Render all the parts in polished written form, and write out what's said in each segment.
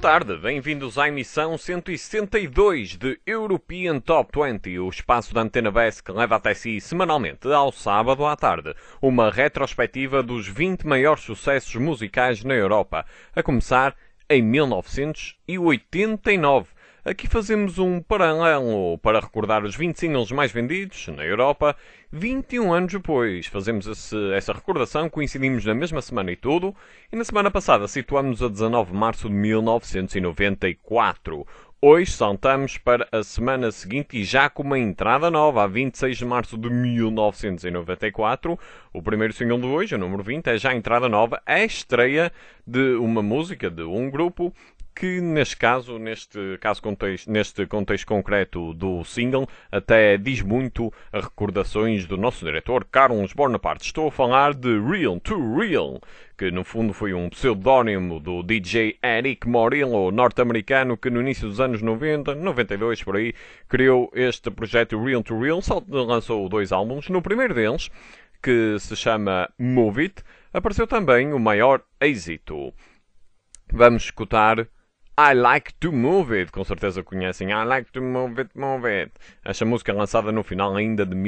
tarde, bem-vindos à emissão 162 de European Top 20, o espaço da Antena BES que leva até si semanalmente, ao sábado à tarde, uma retrospectiva dos 20 maiores sucessos musicais na Europa, a começar em 1989. Aqui fazemos um paralelo para recordar os 20 singles mais vendidos na Europa. 21 anos depois fazemos essa recordação, coincidimos na mesma semana e tudo. E na semana passada situamos a 19 de março de 1994. Hoje saltamos para a semana seguinte e já com uma entrada nova, a 26 de março de 1994. O primeiro single de hoje, o número 20, é já a entrada nova, a estreia de uma música de um grupo que neste contexto concreto do single, até diz muito a recordações do nosso diretor Carlos Bonaparte. Estou a falar de Real to Real, que no fundo foi um pseudónimo do DJ Eric Morillo, norte-americano, que no início dos anos 90, 92 por aí, criou este projeto Real to Real. Só lançou 2 álbuns. No primeiro deles, que se chama Move It, apareceu também o maior êxito. Vamos escutar I Like to Move It, com certeza conhecem I Like to Move It, Move It. Esta música é lançada no final ainda de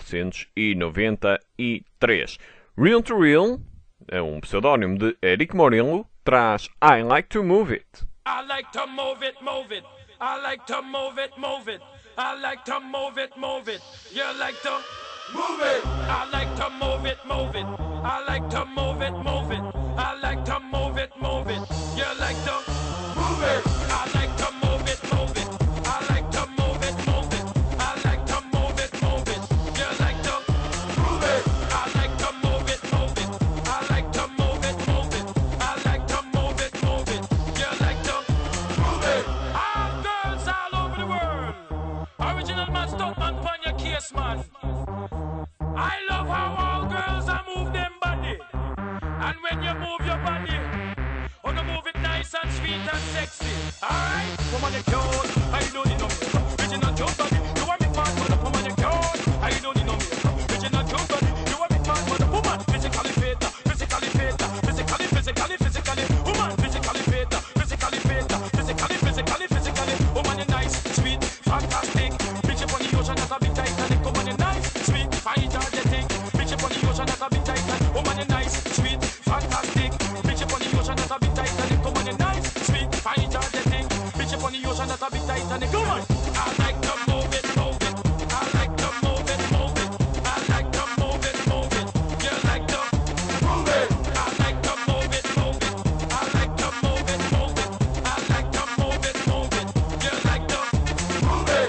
1993. Real to Real é um pseudónimo de Eric Morillo, traz I Like to Move It. I like to move it, move it. I like to move it, move it. I like to move it, move it. You like to move it. I like to move it, move it. I like to move it, move it. I like to move it, move it. You like to move it. I like to move it, move it. I like to move it, move it. I like to move it, move it. You like to move it. I like to move it, move it. I like to move it, move it. I like to move it, move it. You like to move it. All girls all over the world. Original man, stunt man, pon your case, man. I love how all girls are move them body. And when you move your body, wanna move it nice and sweet and sexy. Alright, woman you cute, I don't need no makeup. Original cute body, you want me fast for the woman you cute, I don't need no makeup. Original cute body, you want me fast for the woman. Physically fit, physically fit, physically, physically, physically. Woman, physically fit, physically fit, physically, physically, physically. Woman you nice, sweet, fantastic. Bitch up on the ocean, that's a bit Titanic. Woman you nice, sweet, fine, energetic. Bitch up on the ocean, that's a bit Titanic. Woman you nice, sweet, fantastic. Bitch up on the ocean, that's a bit Titanic. Woman you nice, sweet, fine, energetic. Bitch up on the ocean, that's a bit Titanic. Come on. I like to move it, move it. I like to move it, move it. I like to move it, move it. You like to move it. I like to move it, move it. I like to move it, move it. I like to move it, move it. You like to move it.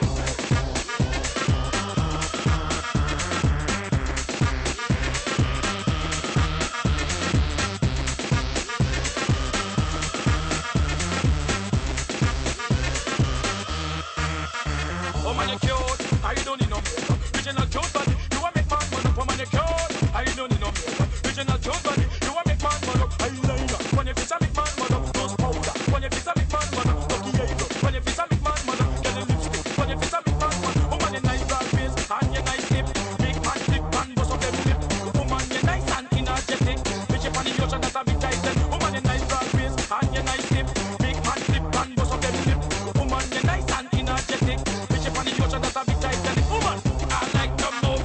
Woman you cute, I don't need no makeup. Original cute body, you want make man man up. Woman you cute, I don't need no makeup. Original cute body, you want make man man up. Eyeliner, when you face a make man man up. Nose powder, when you face a make man man up. Lucky eyebrow, when you face a make man man up. Get a lipstick, when you face a make man man up. Woman you nice broad face, and you nice hip. Make man tip and bust up them lip. Woman you nice and energetic. Bitch up on the ocean, that's a bit tight. Woman you nice broad face, and you nice hip. Make man tip and bust up them lip. Woman you nice and energetic. Bitch up on the ocean, that's a bit Titanic. Woman, I like to move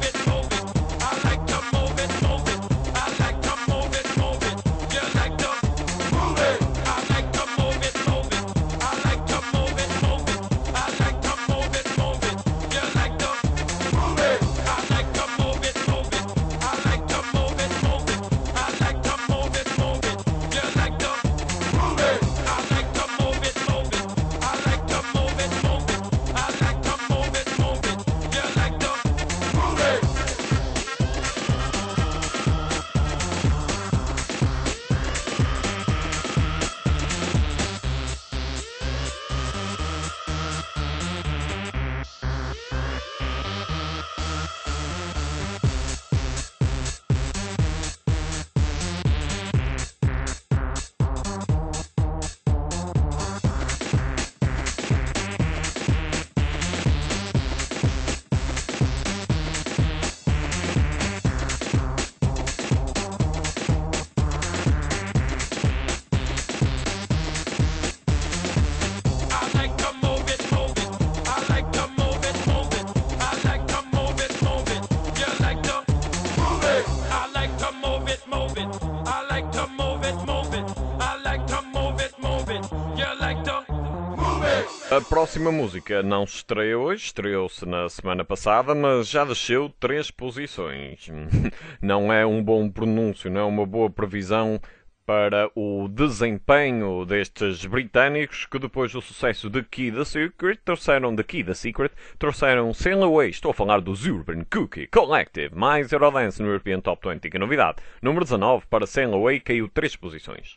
próxima música não se estreia hoje, estreou-se na semana passada, mas já desceu 3 posições. Não é um bom pronúncio, não é uma boa previsão para o desempenho destes britânicos que depois do sucesso de Key the Secret trouxeram Sail Away. Estou a falar dos Urban Cookie Collective, mais Eurodance no European Top 20. Que novidade, número 19 para Sail Away, caiu 3 posições.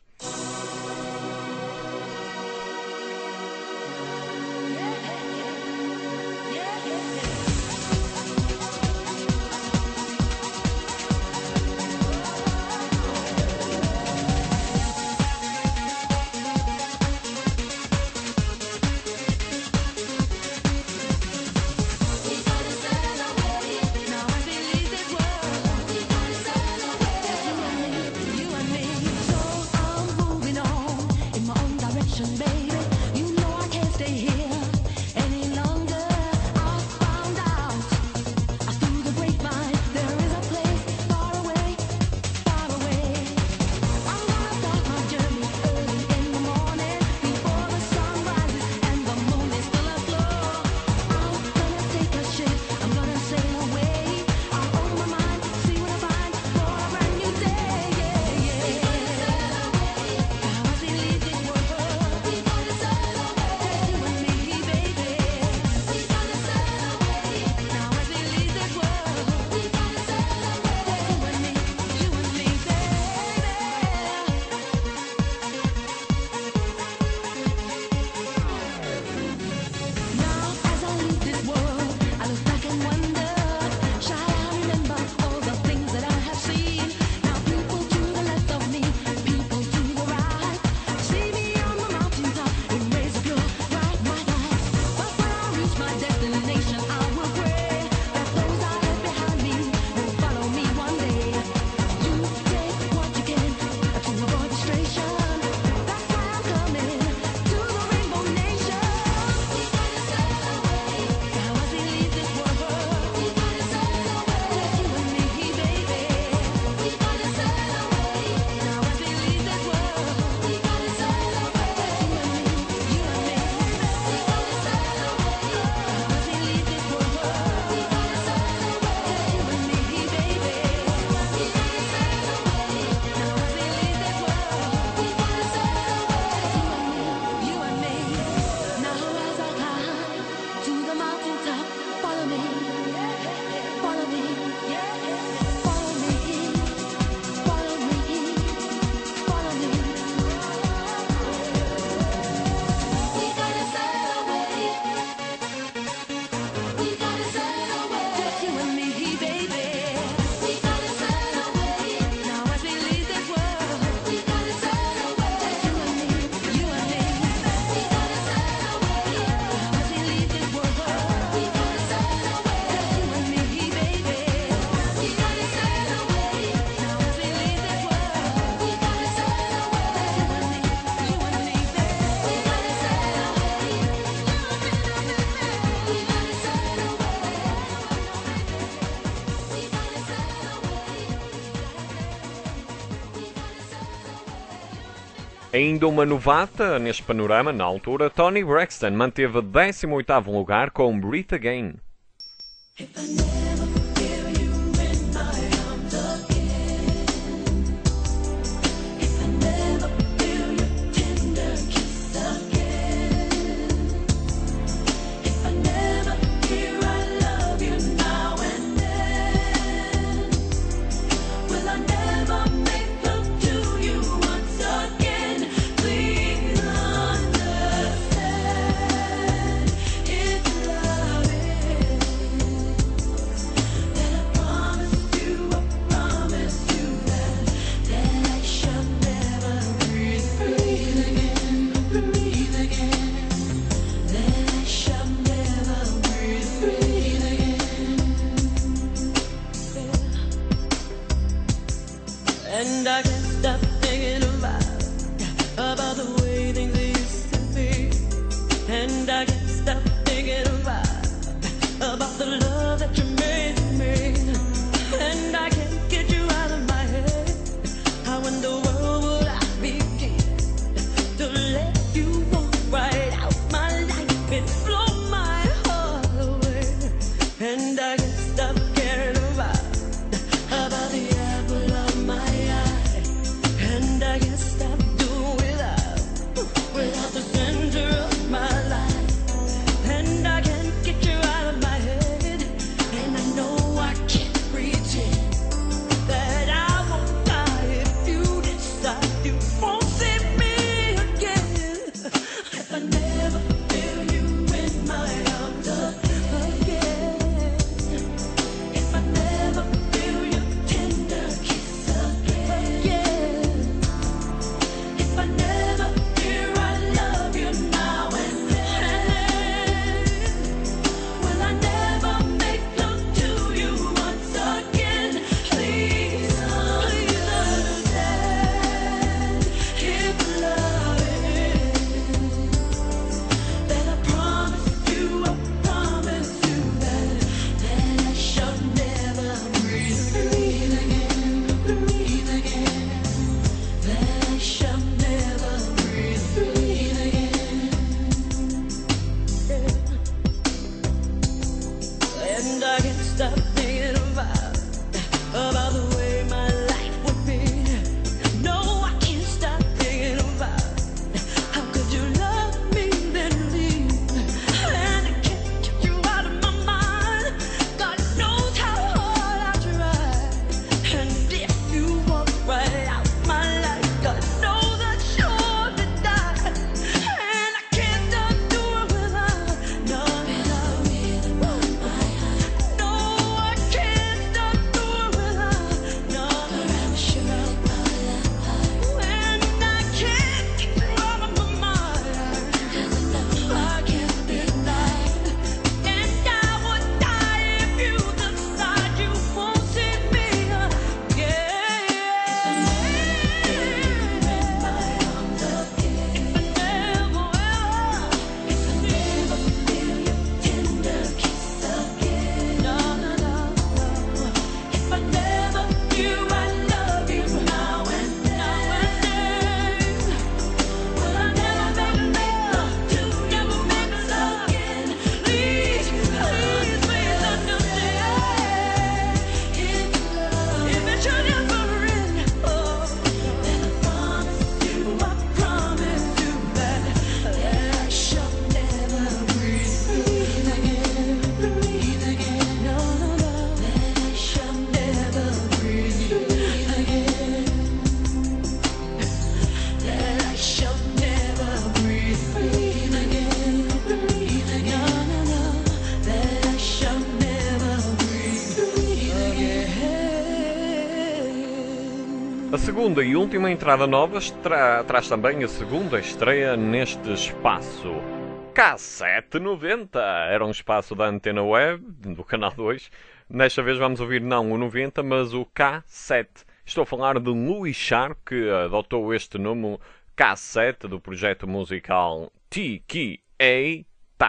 Ainda uma novata neste panorama, na altura, Toni Braxton manteve 18º lugar com Breathe Again. And I can't stop caring about the apple of my eye. And I can't stop doing without the center of my life. And I can't get you out of my head. And I know I can't pretend that I won't die if you decide you won't see me again. If I never feel you in my arms again. If I never feel your tender kiss again. If I never hear I love you now and then. Will I never make love to you once again? Please, please understand. Keep loving. That I promise you that I shall never breathe again, breathe again. That I shall never breathe again. And I can't stop thinking about the way my life would be. No, I can't stop thinking about how could you love me then leave. And I can't get you out of my mind. God knows how hard I try. And if you walk right out my life, God knows I'd surely die. And I can't stop doing without. No, I can't stop doing without. No, and I can't get you out of my mind. I can't deny. And I would die if you decide you won't see me again. If I never feel your tender kiss again. If I never hear I love you now and then. Will I never make love to you, never make love again? Please, please, please understand. If it should ever end, then I promise you that I shall never breathe again, breathe again. No, that I shall never breathe again. That I shall never breathe again, breathe again. No, that I shall never breathe again. A segunda e última entrada nova traz também a segunda estreia neste espaço. K790 era um espaço da Antena Web, do Canal 2. Desta vez vamos ouvir não o 90, mas o K7. Estou a falar de Louis Sharp, que adotou este nome K7 do projeto musical TKA,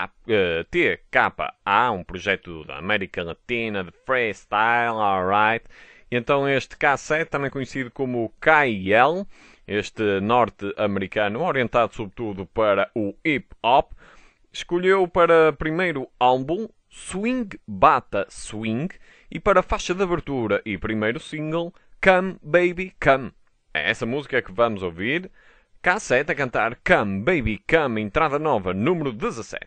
TKA, um projeto da América Latina de freestyle, alright. E então este K7, também conhecido como KL, este norte-americano orientado sobretudo para o hip-hop, escolheu para primeiro álbum Swing Bata Swing e para faixa de abertura e primeiro single Come Baby Come. É essa música que vamos ouvir. K7 a cantar Come Baby Come, entrada nova, número 17.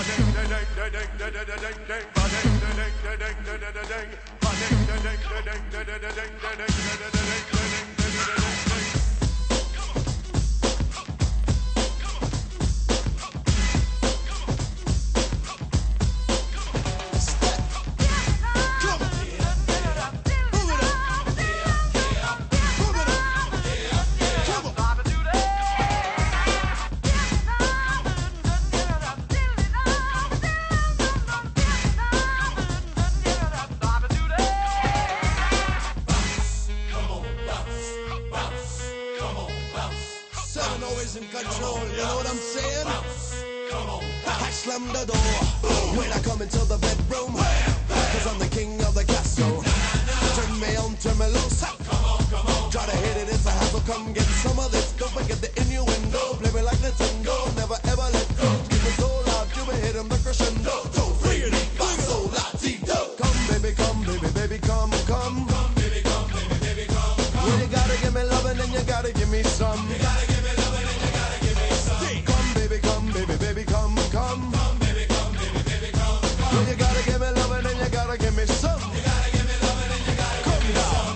In control, you know what I'm saying? I slam the door when I come into the bedroom, cause I'm the king of the castle. Turn me on, turn me loose. Try to hit it, it's a hassle. Come get some of this. Don't forget the innuendo. Play me like Nintendo, never ever let go. Keep it so loud, you be hitting the crescendo. So free, basso, Latino. gotta give me some. You gotta give me loving and you gotta give me some.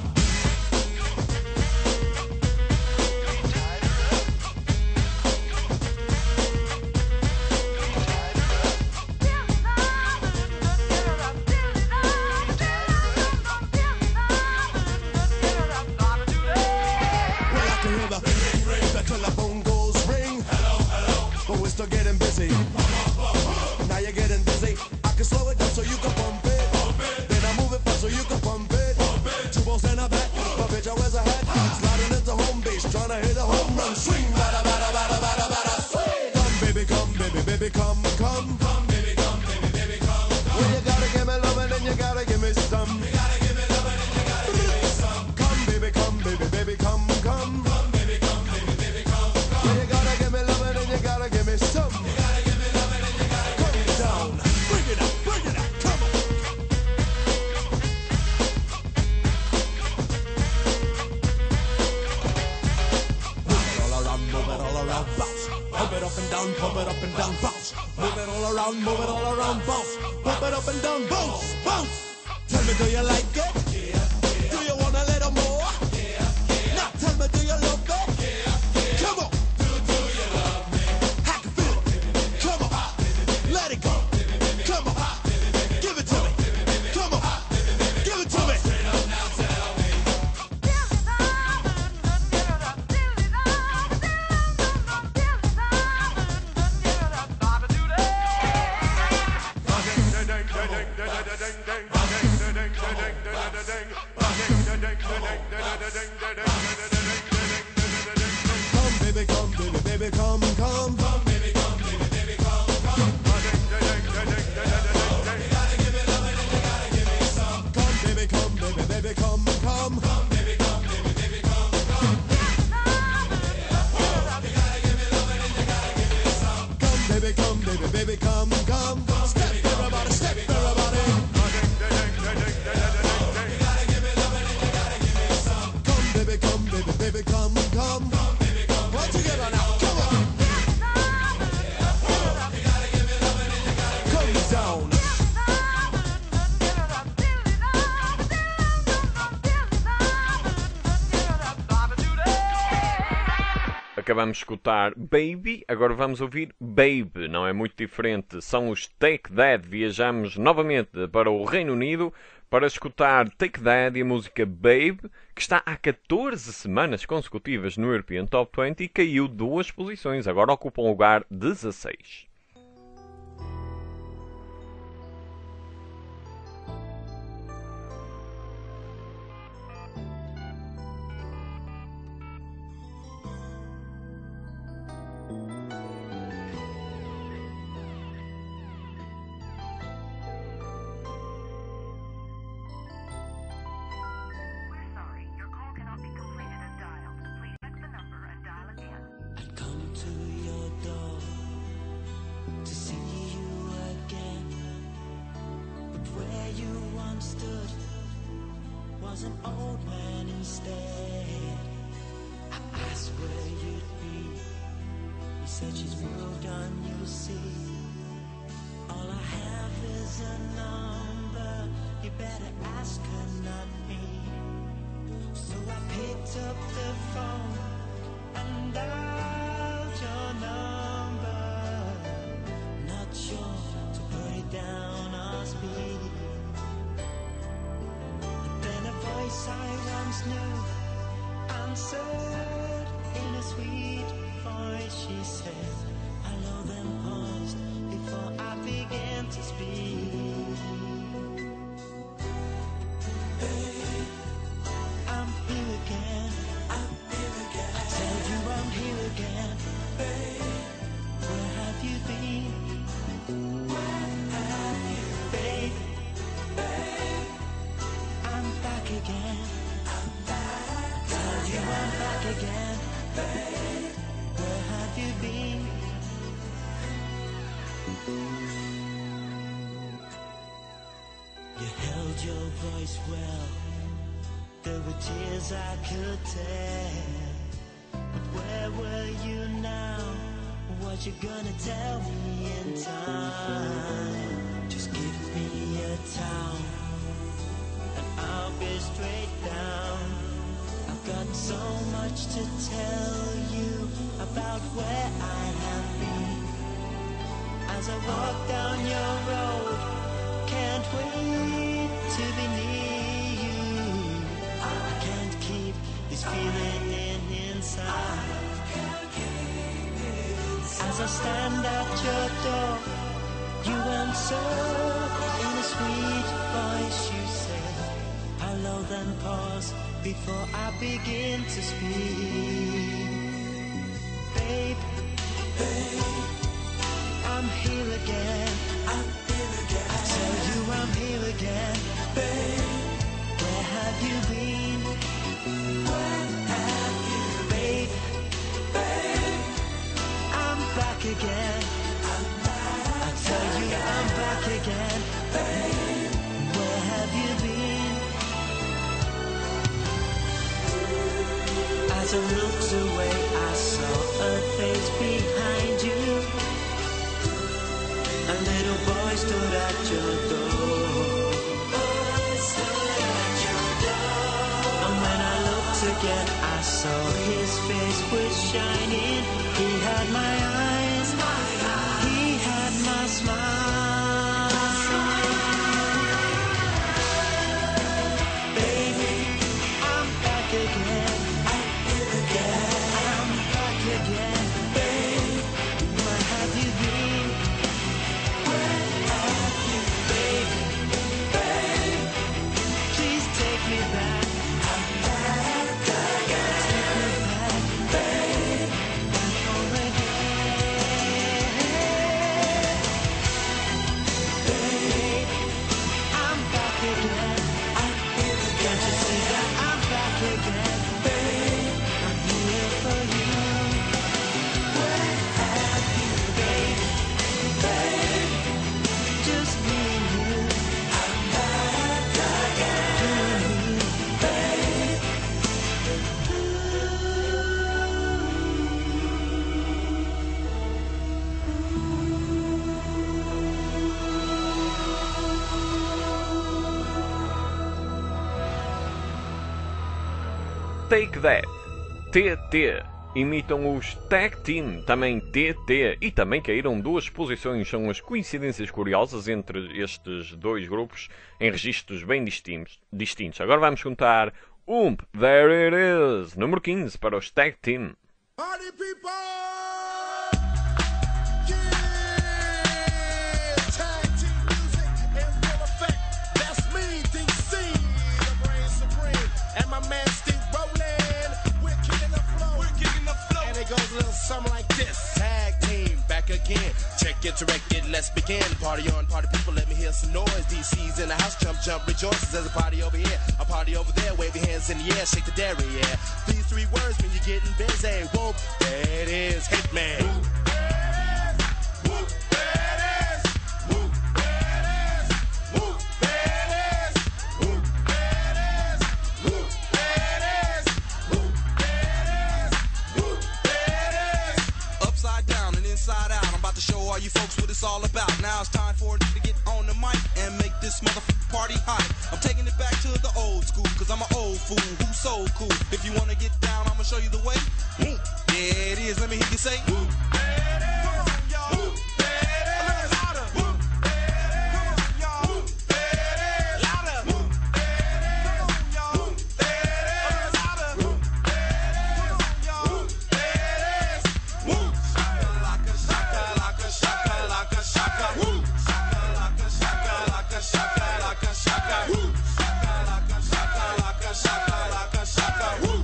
Telephone goes ring. Hello, hello. But we're still getting busy. Now you're getting dizzy. I can slow it down so you can pump it. Then I move it fast so you can pump it. 2 balls and a bat. My bitch, I wears a hat. Sliding into home base, trying to hit a home run. Swing, bada, bada, bada, bada, bada, swing. Come, baby, come, baby, baby, come, come. Come, baby, come, baby, baby, come, come. Well, you gotta give me loving and you gotta give me some. You gotta give me loving and you gotta give me some. Come, baby, come, baby, baby, come, come. Come, baby, come, baby, baby, come, come. Well, you gotta give me loving and you gotta give me some. You gotta give me loving and you gotta give me some. Bring it up, come on. Move it all around, bounce. Pump it up and down, bounce. Move it all around, bounce. Pump it up and down, bounce, bounce. Tell me, do you like it? Yeah. Do you want a little more? Yeah. Now tell me, do you love it? Yeah. Come on. Do you love me? I can feel it. Come on. Let it go. Come on. Give it to me. Come on. Give it to me. Straight up now, tell me. Come, baby, come, baby, baby, come, come. Come, baby, come, baby, baby, come, come. You gotta give me loving and you gotta give me some. Come, baby, baby, come, come. Come, baby, baby, come, come. You gotta give me loving and you gotta give me some. Come, baby, come, come. Step, everybody, step, everybody. You gotta give me loving and you gotta give me some. Come, baby, come, come. Come, baby, come. All together now, come on. You gotta give me loving and you gotta give me some. Acabamos de escutar Baby, agora vamos ouvir Babe, não é muito diferente, são os Take That. Viajamos novamente para o Reino Unido para escutar Take That e a música Babe, que está há 14 semanas consecutivas no European Top 20 e caiu 2 posições, agora ocupa um lugar 16. Was an old man instead. I asked where you'd be. You said she's moved on, you'll see. All I have is a number. You better ask her, not me. So I picked up the phone and dialed your number. Not sure to put it down or speak. Voice I once knew answered in a sweet voice. She said, hello, then paused before I began to speak. Hey, I'm here again. I tell you I'm here again. Hey, where have you been? Where have you been? Babe, I'm back again. Tell you I'm back again. Babe, where have you been? You held your voice well. There were tears I could tell. But where were you now? What you gonna tell me in time? Just give me a towel So much to tell you about where I have been. As I walk down your road, can't wait to be near you. I can't keep this feeling inside. As I stand at your door, you answer in a sweet voice. You say hello, then pause before I begin to speak. Babe, I'm here again. I tell you I'm here again. Babe, where have you been? Babe, I'm back again. I tell you I'm back again. Babe, where have you been? As I looked away, I saw a face behind you. A little boy stood at your door. And when I looked again, I saw his face was shining. He had my eyes, he had my smile. Baby, I'm back again. I'm back again. Babe, where have you been? Please take me back. Take me back, babe. Back home again. Babe, I'm back again. Can't you see that I'm back again? Babe, I'm here for you. Where have you been? Babe, just me and you. I'm back again. Babe. Take That, TT, imitam os Tag Team, também TT, e também caíram 2 posições. São as coincidências curiosas entre estes 2 grupos em registros bem distintos. Agora vamos contar There It Is, número 15 para os Tag Team. Party people! Tag team music in full effect. That's me, DC, the brain supreme. And my man Steve Rowland. We're kicking the flow. And it goes a little something like this. Tag team, back again. Check it, direct it, let's begin. Party on, party people, let me hear some noise. DC's in the house, jump, rejoices. There's a party over here, a party over there. Wave your hands in the air, shake the dairy, yeah. These 3 words mean you're getting busy. Whoop, there it is, Hitman. Whoop, there it is. Whoop, there it is. Whoop, there it is. Whoop, there it is. Whoop, there it is. Whoop, there it is. Whoop, there it is. Upside down and inside out, I'm about to show all you folks what it's all about. Now it's time for it to get on the mic and make this motherfucking party hot. I'm taking it back to the old school, cause I'm an old fool who's so cool. If you wanna get down, I'ma show you the way. There it is, let me hear you say. Come on, y'all. There it is. Louder. Come on, y'all. There it is. Louder. Come on, y'all. There it is. Louder. Come on, y'all. There it is. Woo. Shaka, shaka, shaka, shaka, shaka. Woo. Shaka, shaka, shaka, shaka. Woo. Shaka, shaka, shaka. Woo.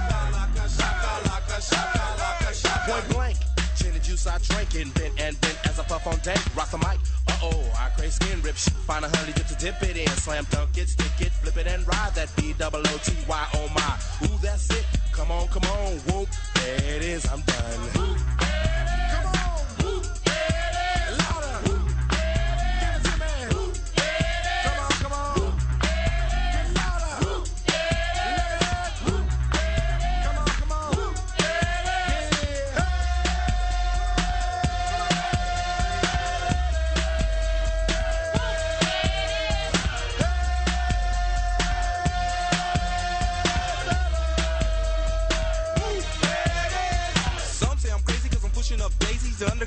Shaka. Point blank, gin and juice I drink and bent as I puff on dank. Rock the mic, I crave skin rip shit. Find a honey dip to dip it in. Slam dunk it, stick it, flip it and ride that B-double-O-T-Y, oh my. Ooh, that's it, come on, whoop. There it is, I'm done. Come on, whoop. Louder. Give it to me. Come on. Get louder. Come on.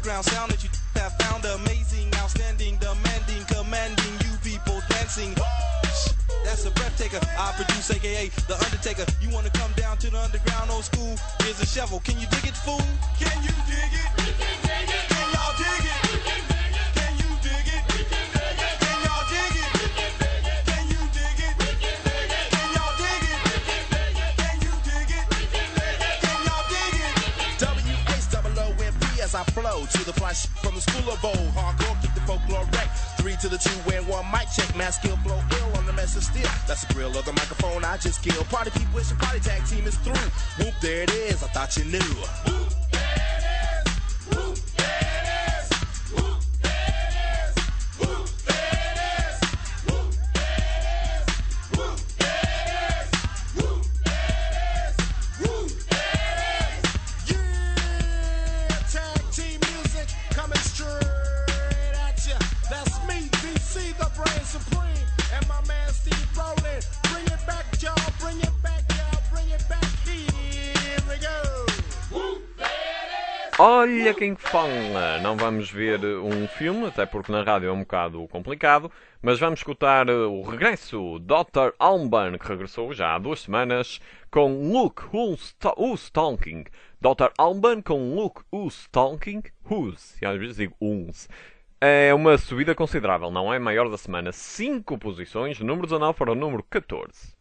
underground sound that you have found amazing, outstanding, demanding, commanding, you people dancing. That's a breath taker. I produce, aka The Undertaker. You wanna come down to the underground old school? Here's a shovel. Can you dig it, fool? Can you dig it? We can dig it. Can y'all dig it? We can dig it. Can you dig it? We can dig it. Can y'all dig it? We can dig it. Can you dig it? We can dig it. Can y'all dig it? We can dig it. Can you dig it? We can dig it. Can y'all dig it? W-H-O-O-M-P as I flow to the fly from the school of old. Hardcore, keep the folklore wreck. 3 to the 2 and 1 mic check. Mass skill, blow ill on the mess of steel. That's the grill of the microphone I just killed. Party people wishing party tag team is through. Whoop, there it is. I thought you knew. Whoop, there it is. Whoop, there it is. Whoop, there it is. Whoop, there it is. Whoop, there it is. Whoop, there it is. Whoop, there it is. Whoop, there it is. Yeah, tag team music coming straight at ya. That's me, DC, the brain supreme, and my man Steve Rowland. Bring it back, y'all. Bring it back, y'all. Bring it back. Here we go. Whoop, there it is. Olha quem fala! Não vamos ver um filme, até porque na rádio é um bocado complicado, mas vamos escutar o regresso Dr. Alban, que regressou já há 2 semanas, com Look Who's Talking. Dr. Alban com Look Who's Talking. Who's, e às vezes digo uns. É uma subida considerável, não é? Maior da semana. 5 posições, do número 19 para o número 14.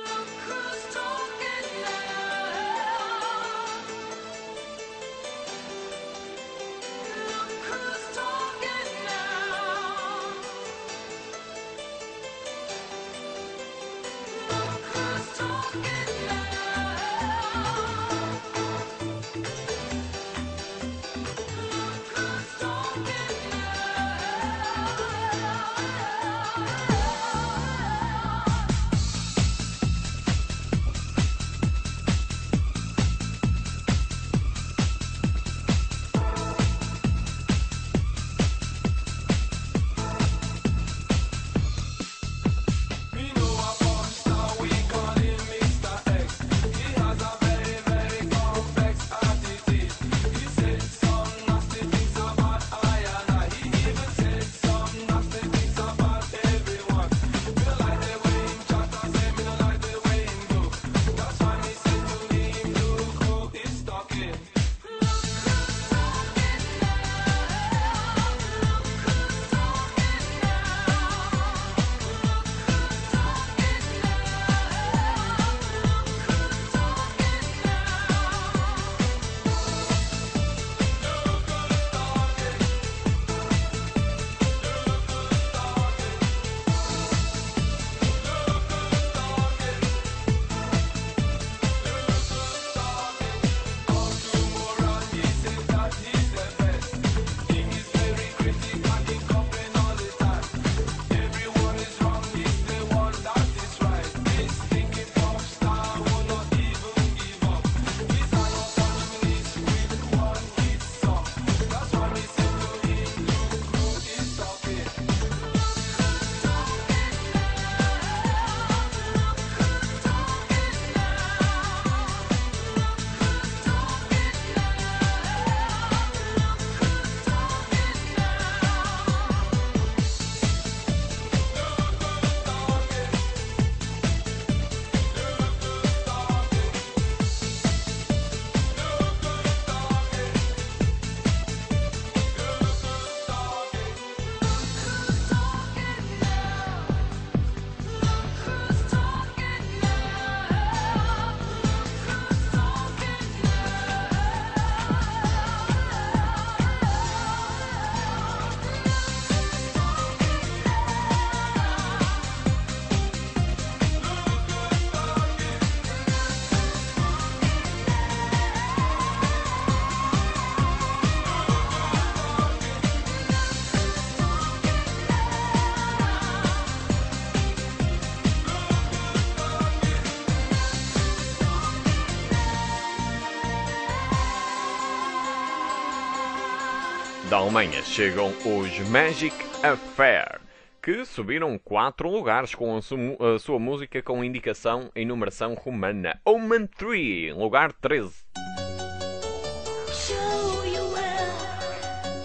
Da Alemanha chegam os Magic Affair, que subiram 4 lugares com a sua música com indicação em numeração romana. Omen 3, lugar 13. Show you well,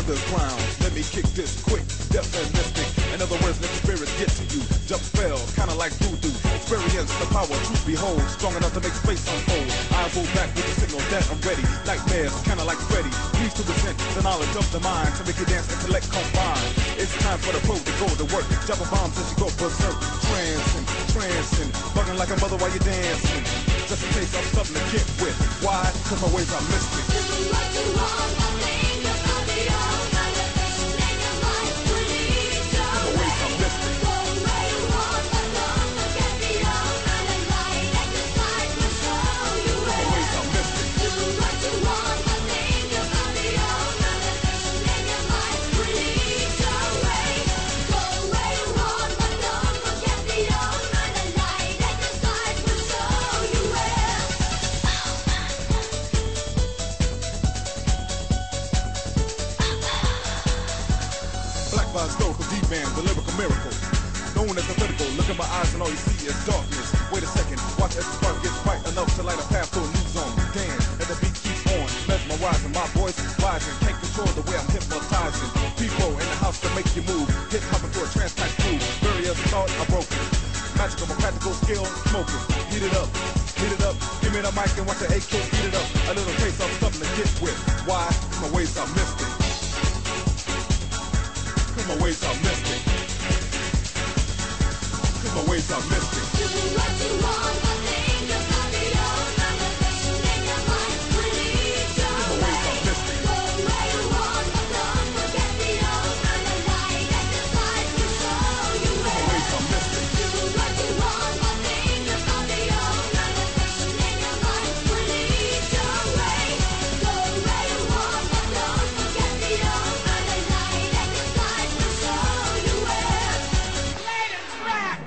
brothers clowns. Let me kick this quick, deaf and mystic. In other words, let the spirits get to you. Jump spell, kinda like voodoo. Experience the power, truth behold. Strong enough to make space unfold. Eyes roll back with the signal that I'm ready. Nightmares, kinda like Freddy. Please to present the knowledge of the mind to make you dance, intellect combine. It's time for the pro to go to work. Dropping bombs as you go berserk. Trancing, bugging like a mother while you're dancing. Just in case I'm something to get with. Why? Cause my ways are mystic. Do what you want, but think about the old manifestation in your mind. Release your My ways are mystic. go where you want, but don't forget the old man and light at the side will show you My where. ways are mystic. Do what you want, but think about the old manifestation in your mind. Release your way. Go where you want, but don't forget the old man and light at the side will show you where. Black by historical D-man, the lyrical miracle. Known as the vertical, look in my eyes and all you see is darkness. Wait a second, watch as the spark gets bright enough to light a path to a new zone. Dance, and the beat keeps on, mesmerizing, my voice rising. Can't control the way I'm hypnotizing. People in the house to make you move. Hip hopping through a trance type groove. Barriers of thought are broken. Magical, my practical skill, smoking. Heat it up, heat it up. Give me the mic and watch the AK heat it up. A little taste of something to get with. Why? 'Cause my ways are mystic. 'Cause my ways are mystic. 'Cause my ways are mystic. Do what you want, but think about the old manifestation in your mind. Release your My ways are mystic. go where you want, but don't forget the old man and light at the side will show you My where. ways are mystic. Do what you want, but think about the old manifestation in your mind. Release your way. Go where you want, but don't forget the old man and light at the side will show you where. Ladies, rock.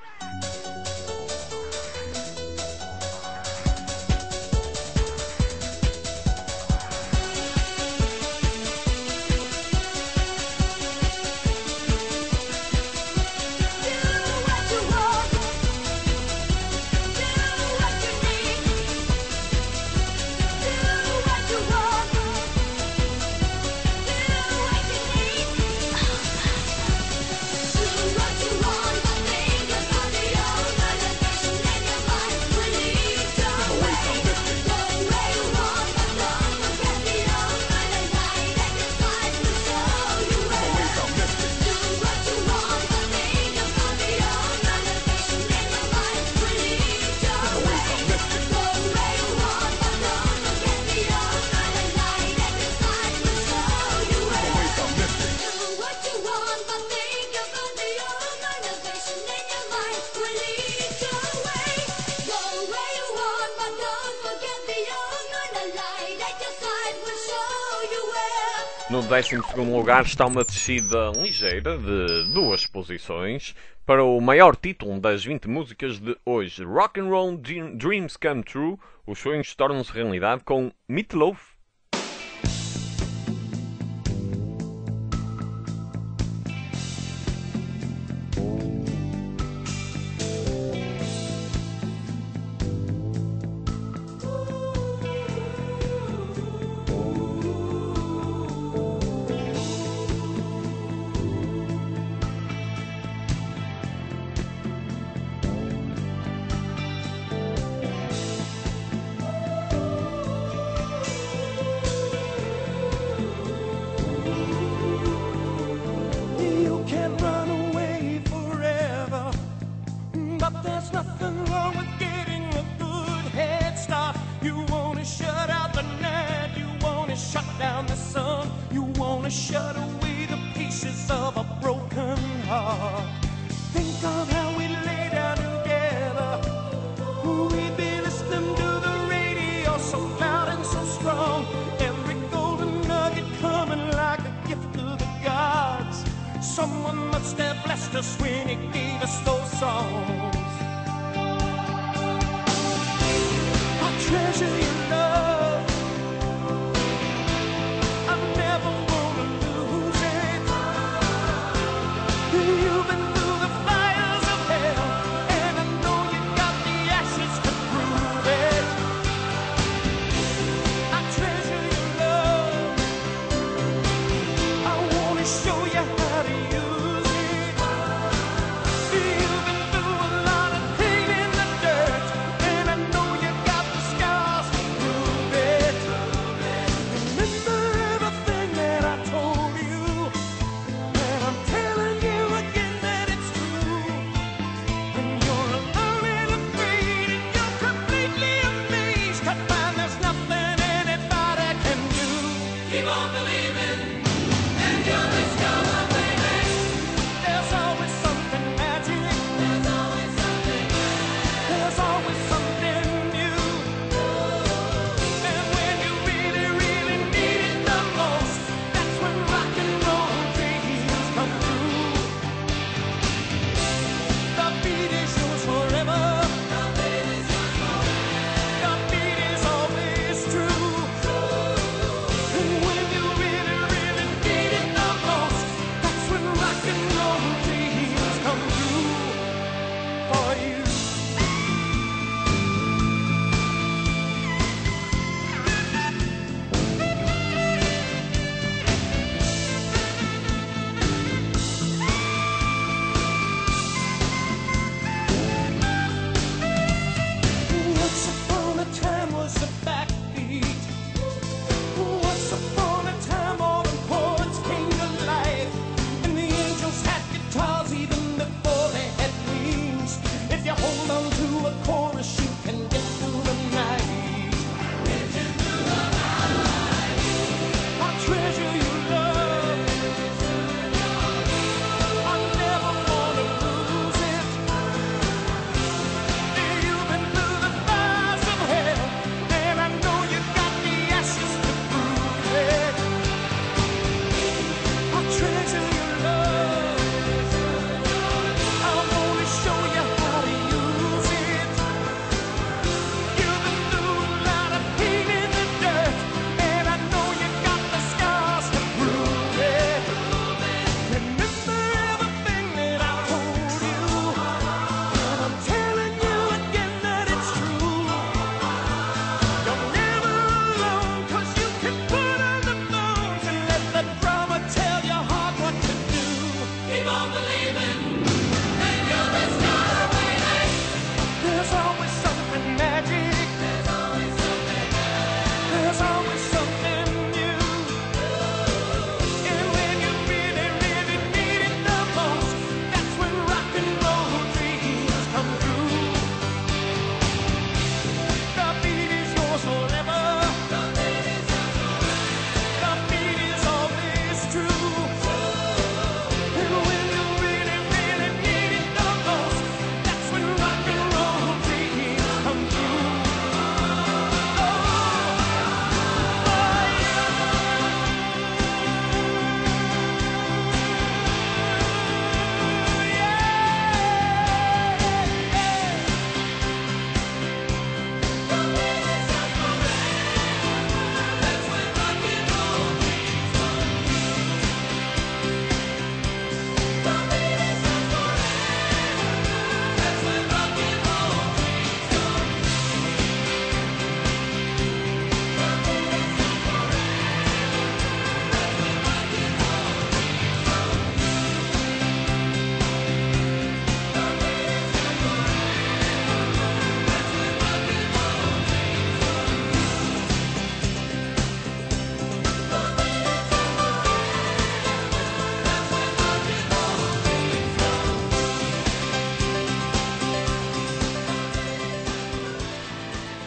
No 12º lugar está uma descida ligeira de 2 posições para o maior título das 20 músicas de hoje. Rock and Roll Dreams Come True, os sonhos tornam-se realidade com Meatloaf. You can run away forever, but there's nothing wrong with getting a good head start. You wanna shut out the night, you wanna shut down the sun, you wanna shut away the pieces of a broken heart. Think of how we lay down together, we'd be listening to the radio so loud and so strong, every golden nugget coming like a gift to the gods. Someone must have blessed us when he gave us those songs. I treasure your love, I never wanna lose it. You've been through the fires of hell, and I know you got the ashes to prove it. I treasure your love,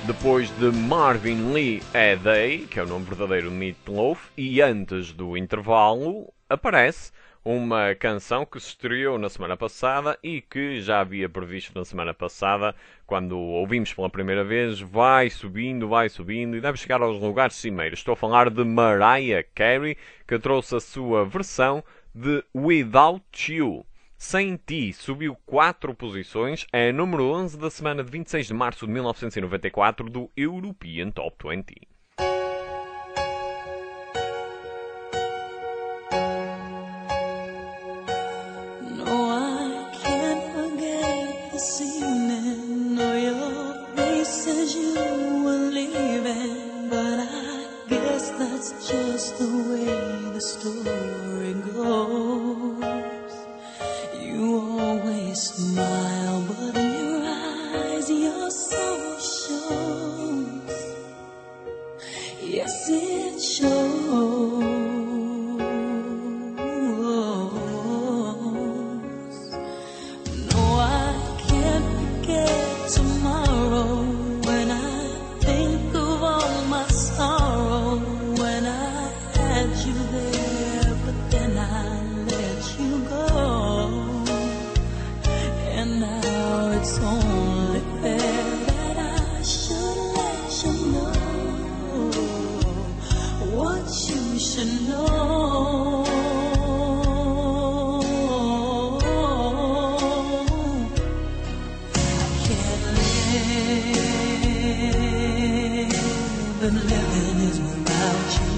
Depois de Marvin Lee A Day, que é o nome verdadeiro de Meat Loaf, e antes do intervalo, aparece uma canção que se estreou na semana passada e que já havia previsto na semana passada, quando ouvimos pela primeira vez, vai subindo e deve chegar aos lugares cimeiros. Estou a falar de Mariah Carey, que trouxe a sua versão de Without You. Sem Ti subiu 4 posições, é número 11 da semana de 26 de março de 1994 do European Top 20. Just the way the story goes. You always smile, but in your eyes your soul shows. Yes, it shows. No, I can't forget tomorrow when I think of all my sorrow. You there, but then I let you go, and now it's only fair that I should let you know what you should know. I can't live, and living is without you.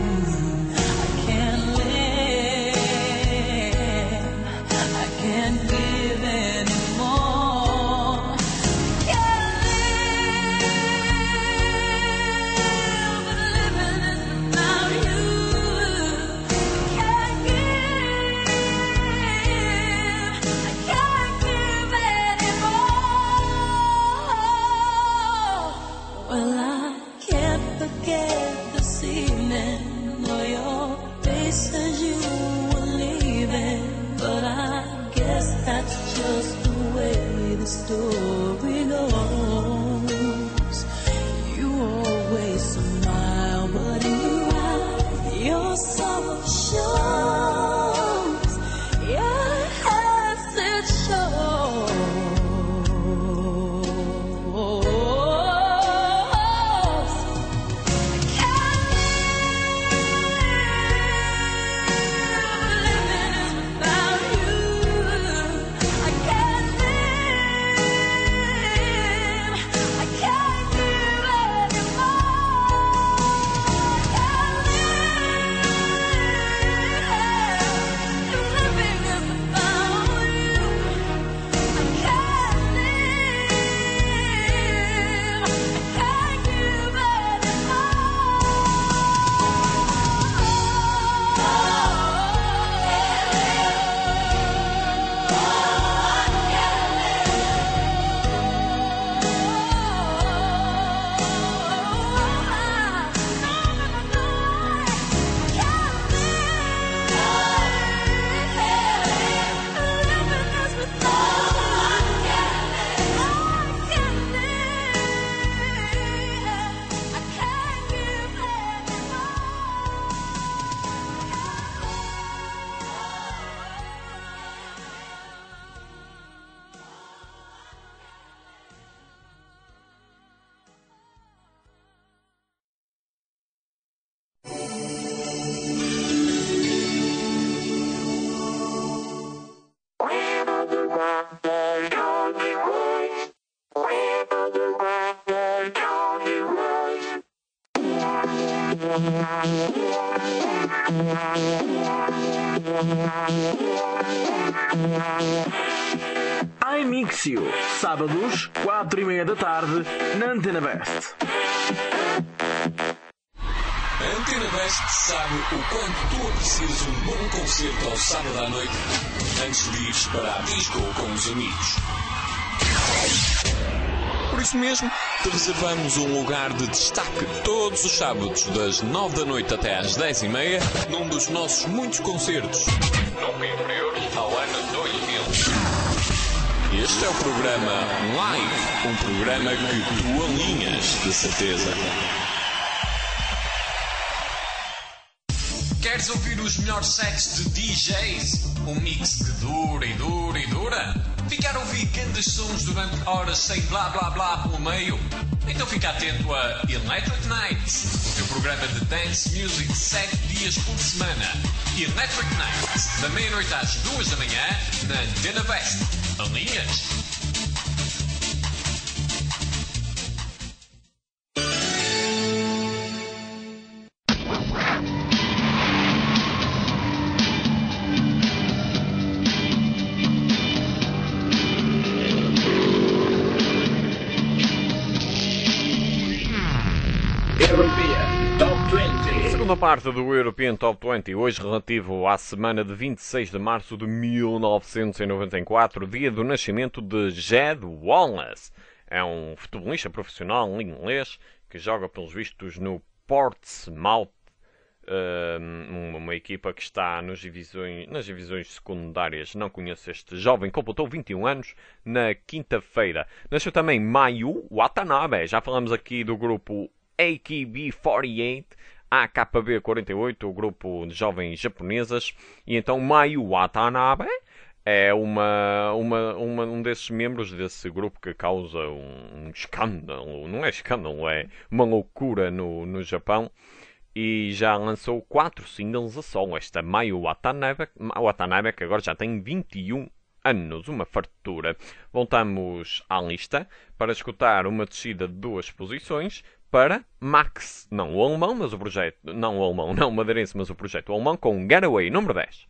Story goes. You always smile, but in your eyes your sorrow shows. Yes, it shows. iMixio, sábados, 4:30 da tarde, na Antena Best. A Antena Best sabe o quanto tu aprecias um bom concerto ao sábado à noite antes de ires para a disco com os amigos. Por isso mesmo, te reservamos um lugar de destaque todos os sábados das 9 da noite até às 10:30 num dos nossos muitos concertos, nunca inferiores ao ano 2000. Este é o programa Live, um programa que tu alinhas, de certeza. Queres ouvir os melhores sets de DJs? Um mix que dura e dura e dura? Ficar a ouvir grandes sons durante horas sem blá blá blá pelo meio? Então fica atento a Electric Nights, o teu programa de dance music 7 dias por semana. Electric Nights, da meia-noite às 2 da manhã, na Antena West. Alinhas? Segunda parte do European Top 20, hoje relativo à semana de 26 de março de 1994, dia do nascimento de Jed Wallace. É um futebolista profissional inglês que joga, pelos vistos, no Portsmouth, uma equipa que está nas divisões secundárias. Não conheço este jovem, completou 21 anos na quinta-feira. Nasceu também Mayu Watanabe, já falamos aqui do grupo AKB48, AKB48, o grupo de jovens japonesas, e então Mayu Watanabe é um desses membros desse grupo que causa um escândalo, não é escândalo, é uma loucura no Japão, e já lançou 4 singles a solo, esta Mayu Watanabe, que agora já tem 21 anos, uma fartura. Voltamos à lista para escutar uma descida de 2 posições, para Max, não o alemão, mas o projeto, não o alemão, não o madeirense, mas o projeto alemão, com Getaway, número 10.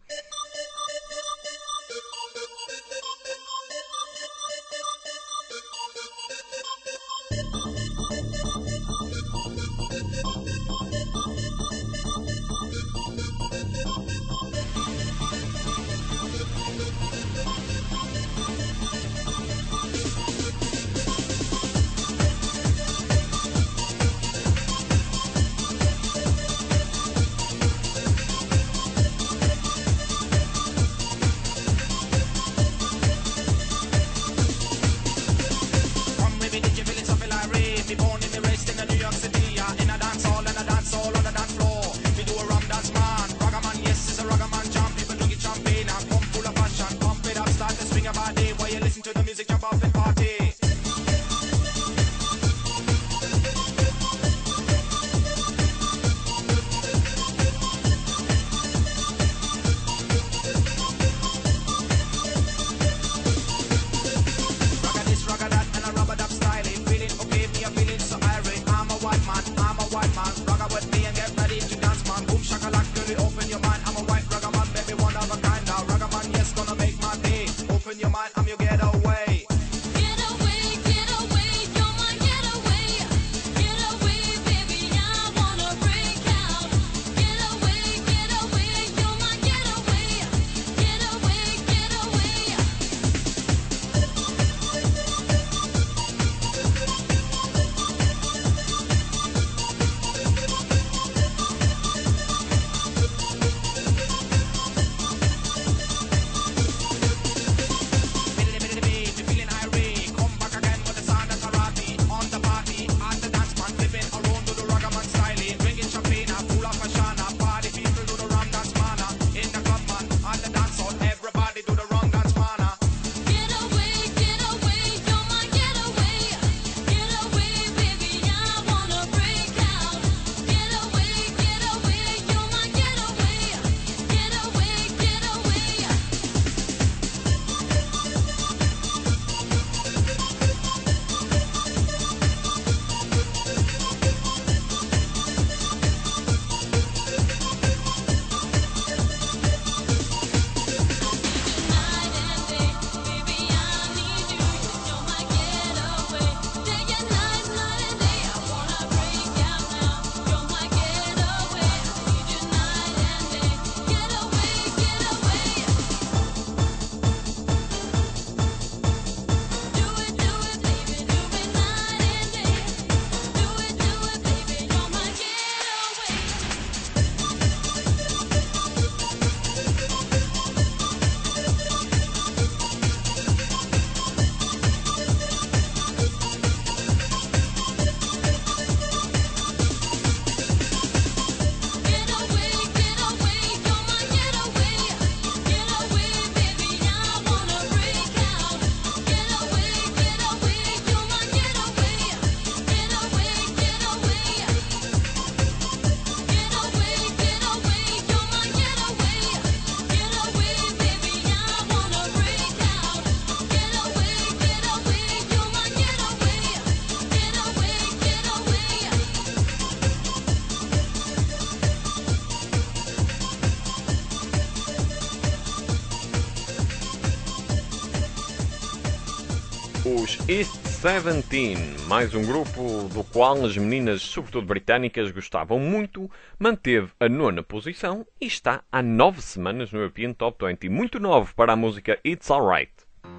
os East 17, mais um grupo do qual as meninas, sobretudo britânicas, gostavam muito, manteve a 9ª posição e está há 9 semanas no European Top 20, muito novo para a música It's Alright.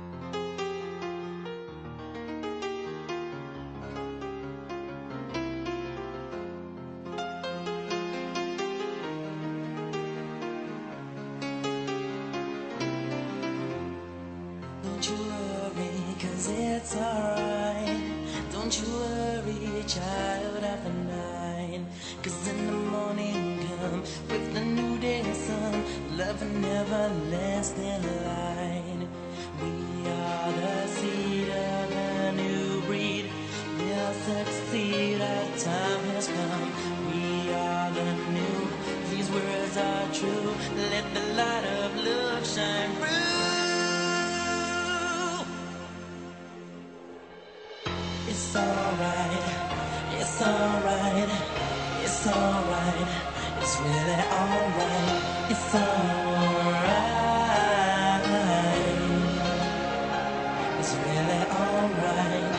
Don't you worry, 'cause it's alright. Don't you worry, child of the night. 'Cause in the morning come with the new day sun, love and everlasting light. We are the seed of a new breed. We'll succeed, our time has come. We are the new, these words are true. Let the light of love shine through. It's alright, it's alright, it's alright, it's really alright, it's alright, it's really alright.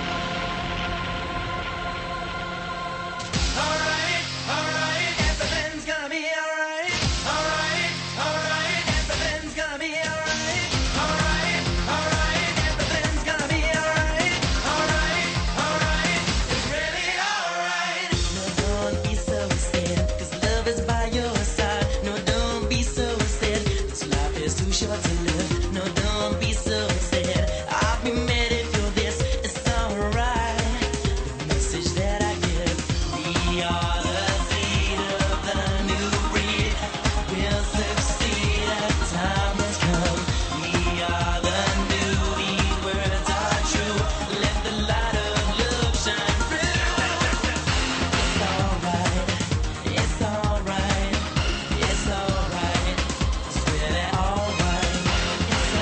Alright, alright, everything's gonna be alright. Alright, alright, everything's gonna be alright. Alright, alright, everything's gonna be alright. Alright, it's really alright. No, don't be so sad, 'cause love is by your side. No, don't be so sad, 'cause life is too short to live. No, don't be so sad, I'll be mad if you're this. It's alright, the message that I give. We are the seed of the new breed. We'll succeed, our time has come. We are the new, these words are true. Let the light of love shine through. It's alright, it's alright, it's alright, it's really alright, it's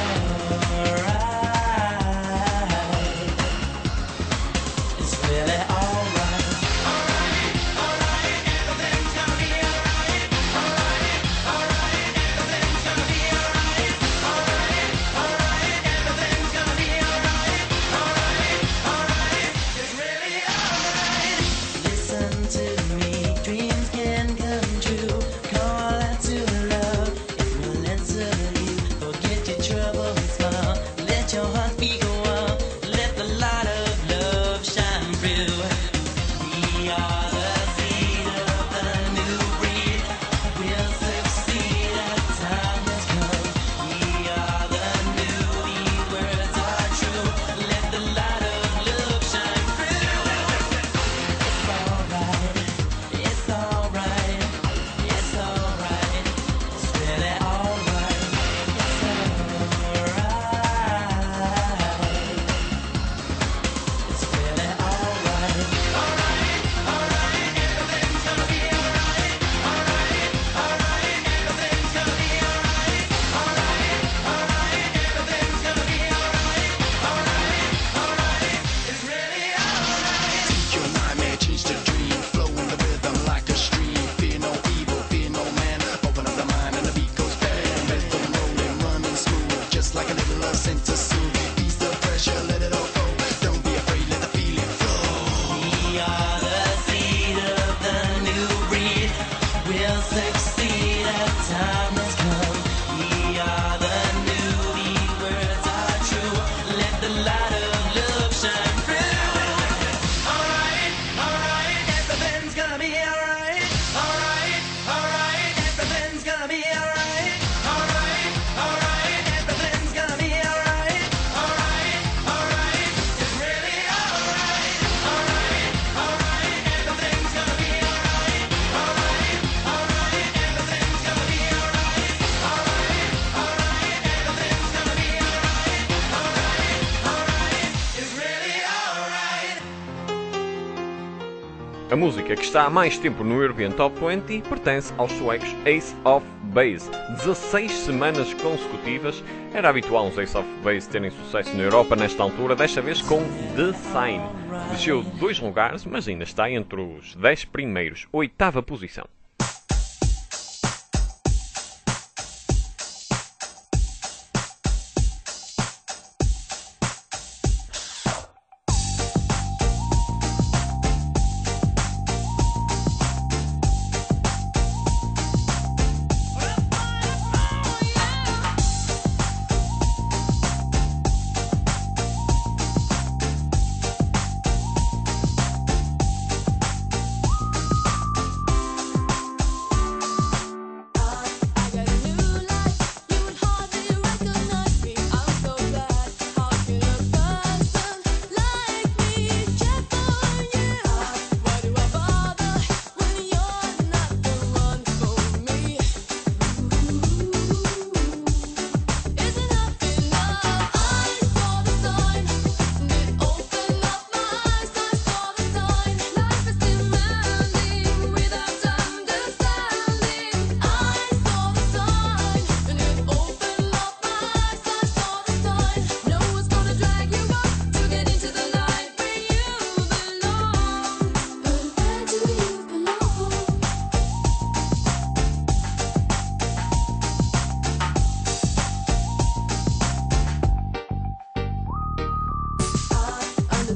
alright, it's really alright. Alright, alright, everything's gonna be alright. Alright, alright, everything's gonna be alright. Alright, alright, everything's gonna be alright. Alright, alright, it's really alright. Listen to me, dreams can come true. Call out to love, it will answer you. Forget your trouble and smile, let your heart be go on. Let the light of love shine through. We are the seed of the new breed. We'll succeed, our time has come. We are the new, these words are true. Let the light of love shine through. It's alright, it's alright, it's alright, it's really alright, it's alright, it's really alright. Alright, alright, everything's gonna be alright. Alright, alright, everything's gonna be alright. Alright, alright, everything's gonna be alright. Alright, alright, it's really alright. Your nightmare change to dream, flow in the rhythm like a stream. Fear no evil, fear no man. Open up the mind and the beat goes bang. Rhythm rolling, running smooth, just like a little love sent to soothe. Ease the pressure, let it all go. Don't be afraid, let the feeling flow. We are the seed of the new breed. We'll succeed, our time has come. We are the new, these words are true. Let the light of love shine through. Alright, alright, everything's gonna be alright. Alright, alright, everything's gonna be alright. Alright, alright, everything's gonna be alright. Alright, alright, it's really alright. Alright, alright, everything's gonna be alright. Alright, alright, everything's gonna be alright. Alright, alright, everything's gonna be alright. Alright, alright, it's really alright. A música que está há mais tempo no European Top 20 pertence aos suecos Ace of Base. 16 semanas consecutivas. Era habitual os Ace of Base terem sucesso na Europa nesta altura, desta vez com The Sign. Desceu 2 lugares, mas ainda está entre os 10 primeiros. 8ª posição.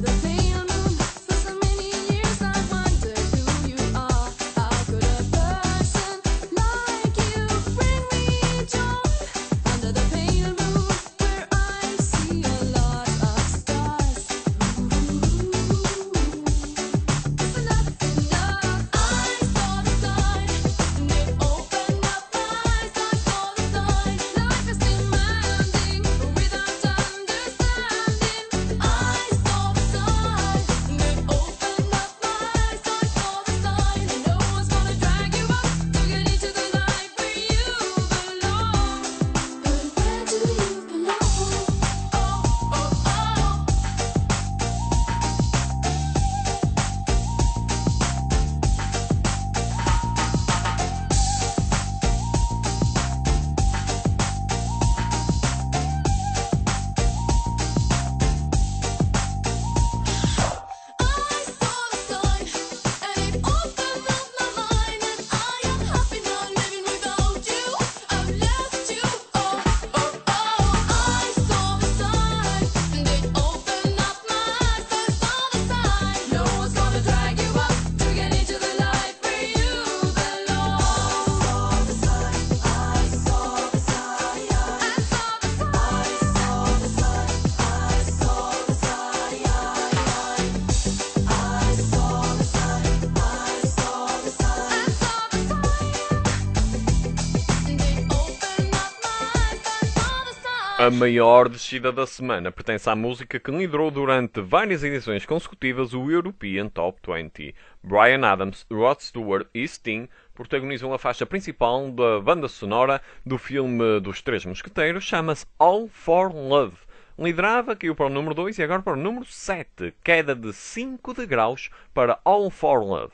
A maior descida da semana pertence à música que liderou durante várias edições consecutivas o European Top 20. Bryan Adams, Rod Stewart e Sting protagonizam a faixa principal da banda sonora do filme dos Três Mosqueteiros, chama-se All for Love. Liderava, caiu para o número 2 e agora para o número 7, queda de 5 degraus para All for Love.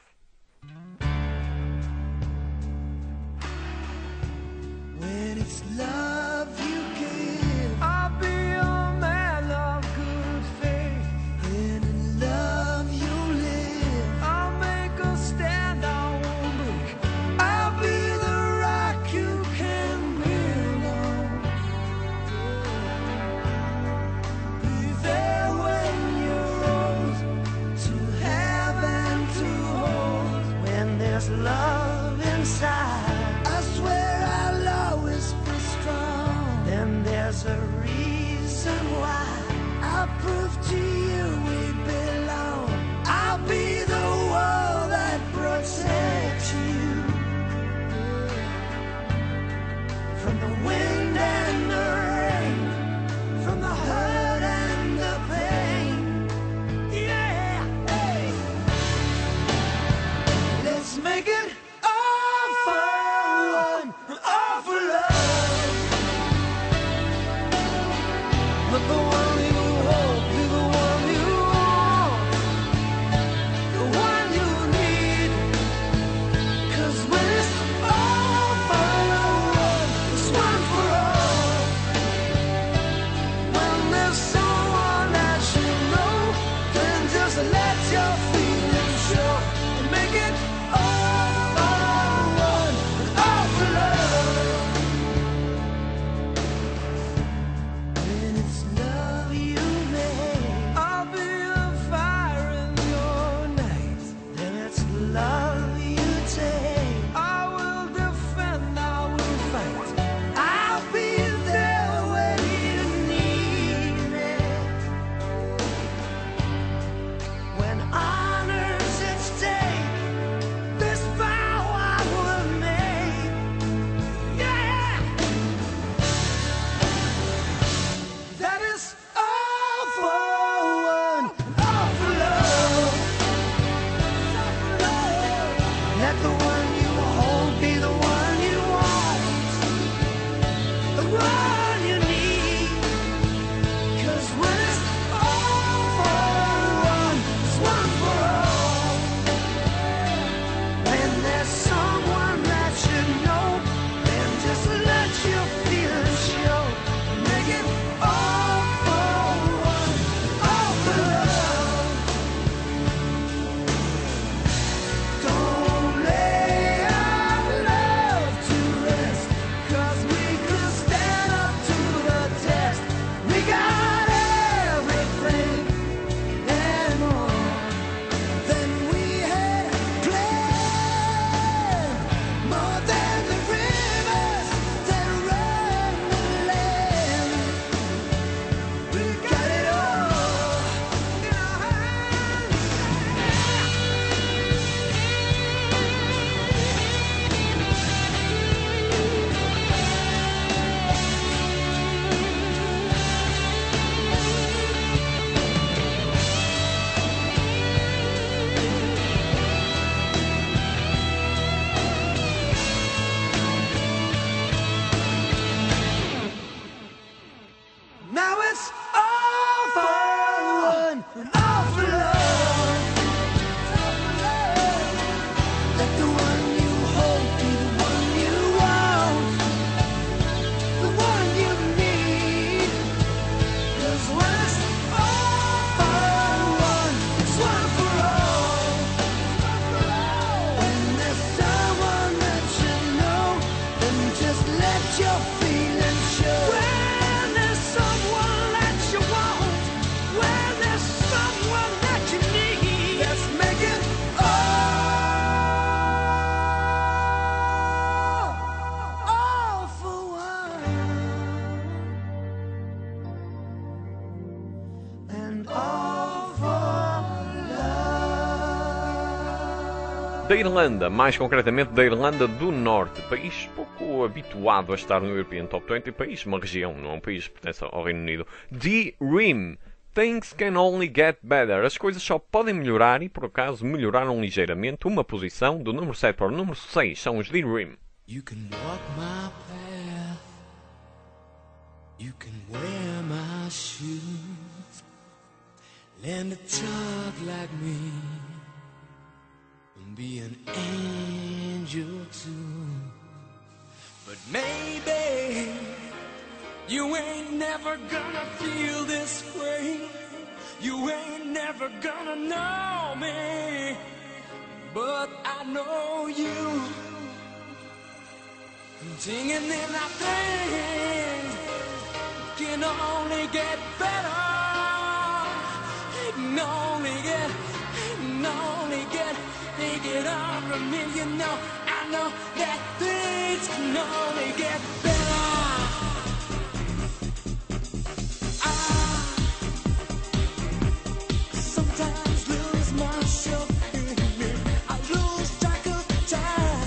When it's love you give, I'll be a man of good faith. And in love you live, I'll make a stand, I won't break. I'll be the rock you can build on. Be there when you're old, to have and to hold. da Irlanda, mais concretamente da Irlanda do Norte, país pouco habituado a estar no European Top 20, país, uma região, não é um país que pertence ao Reino Unido. D-Rim, Things Can Only Get Better, as coisas só podem melhorar e por acaso melhoraram ligeiramente, uma posição do número 7 para o número 6, são os D-Rim. You can walk my path, you can wear my shoes, learn to talk like me, and be an angel too. But maybe you ain't never gonna feel this way, you ain't never gonna know me, but I know you. Singing in our things can only get better. It can only get, take it on from me, you know. I know that things can only get better. I sometimes lose myself in me. I lose track of time.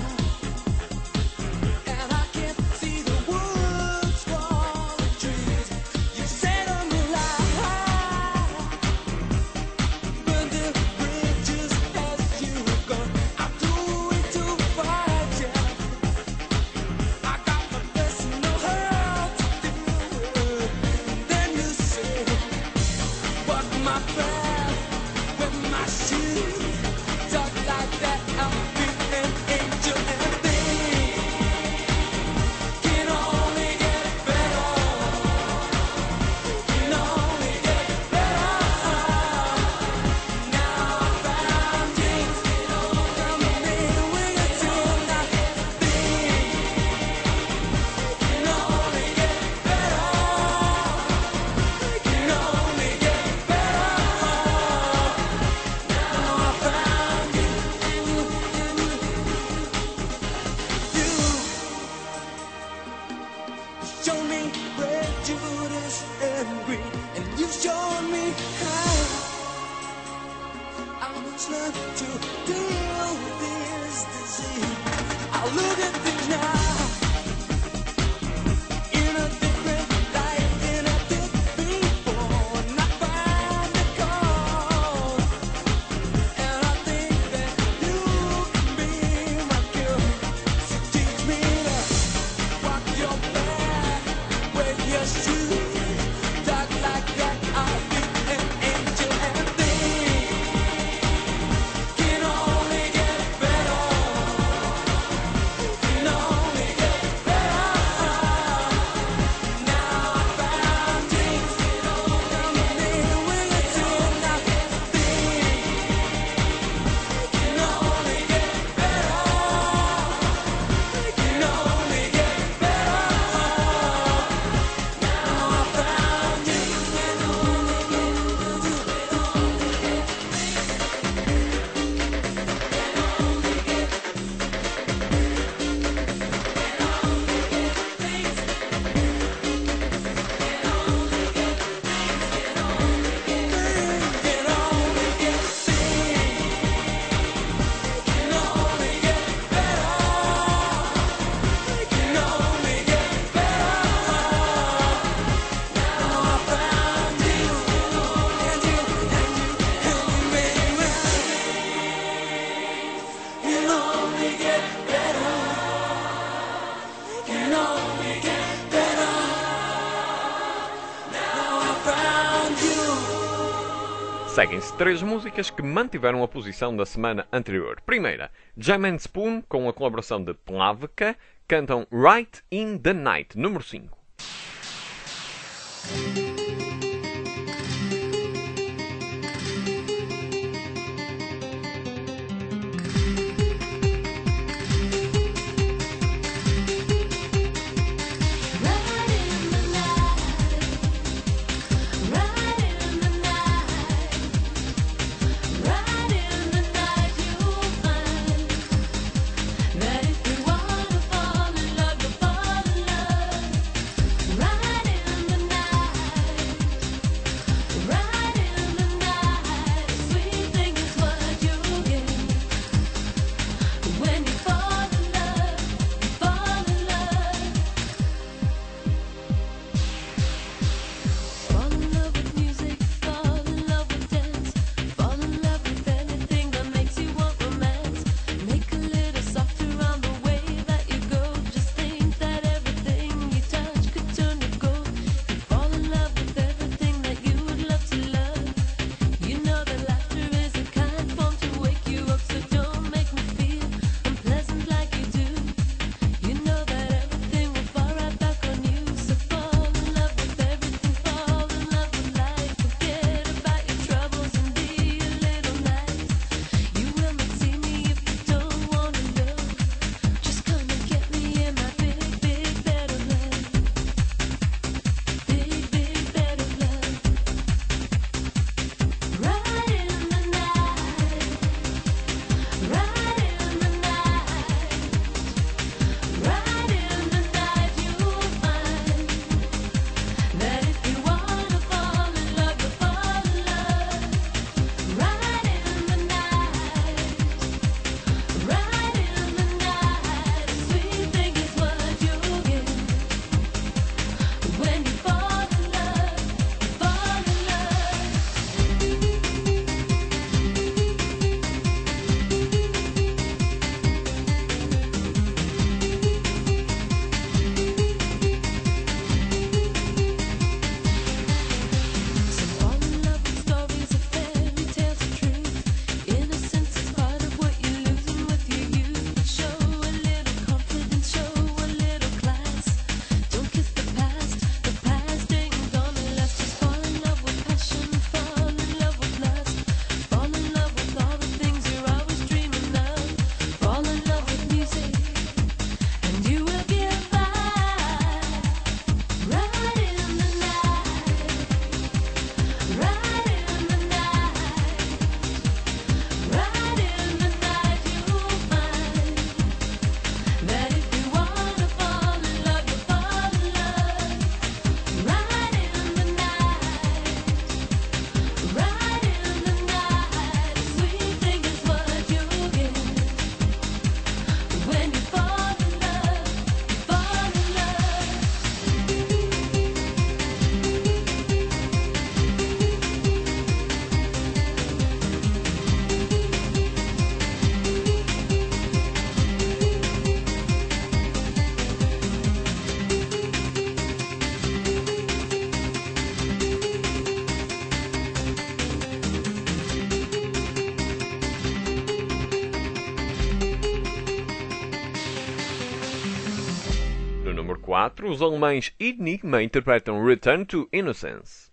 Seguem-se 3 músicas que mantiveram a posição da semana anterior. Primeira, Jam and Spoon, com a colaboração de Plavka, cantam Right in the Night, número 5. Right in the night. 1984, os alemães Enigma interpretam Return to Innocence.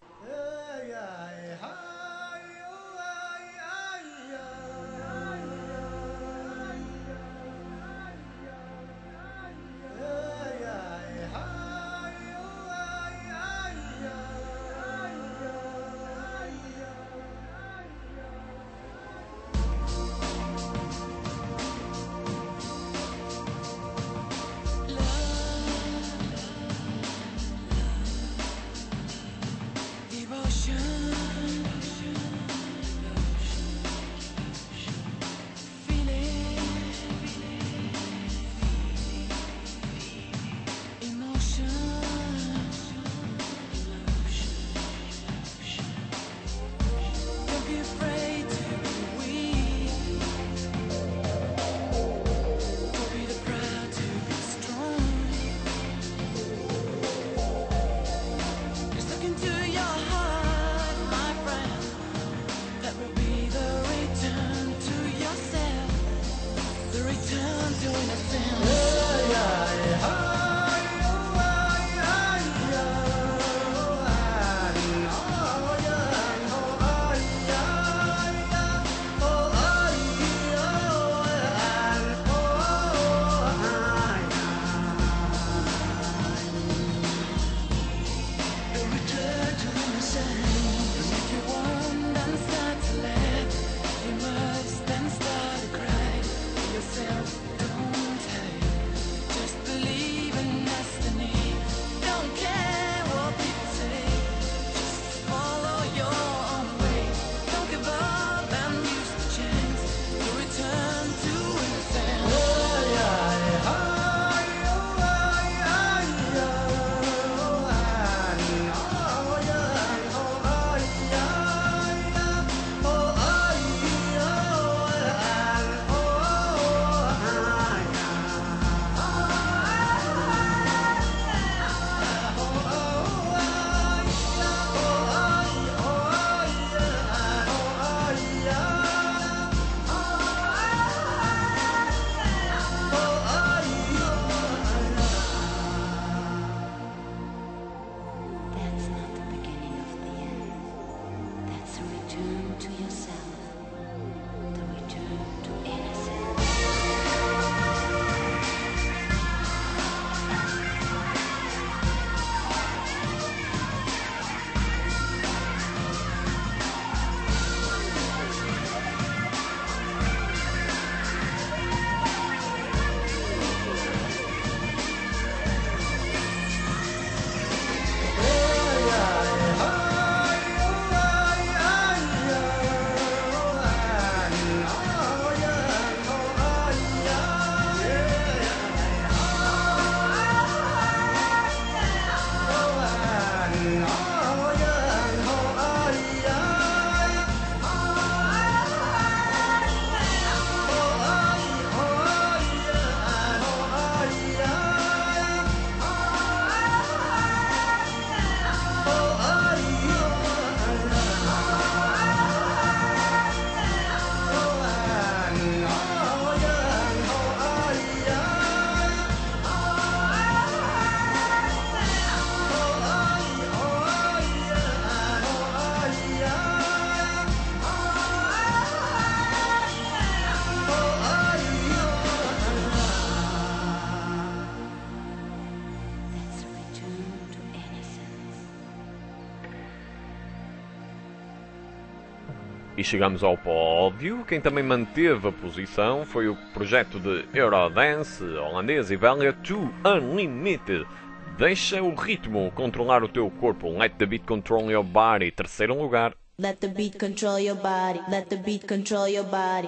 E chegamos ao pódio. Quem também manteve a posição foi o projeto de Eurodance holandês e belga Too Unlimited. Deixa o ritmo controlar o teu corpo. Let the beat control your body. Terceiro lugar. Let the beat control your body. Let the beat control your body.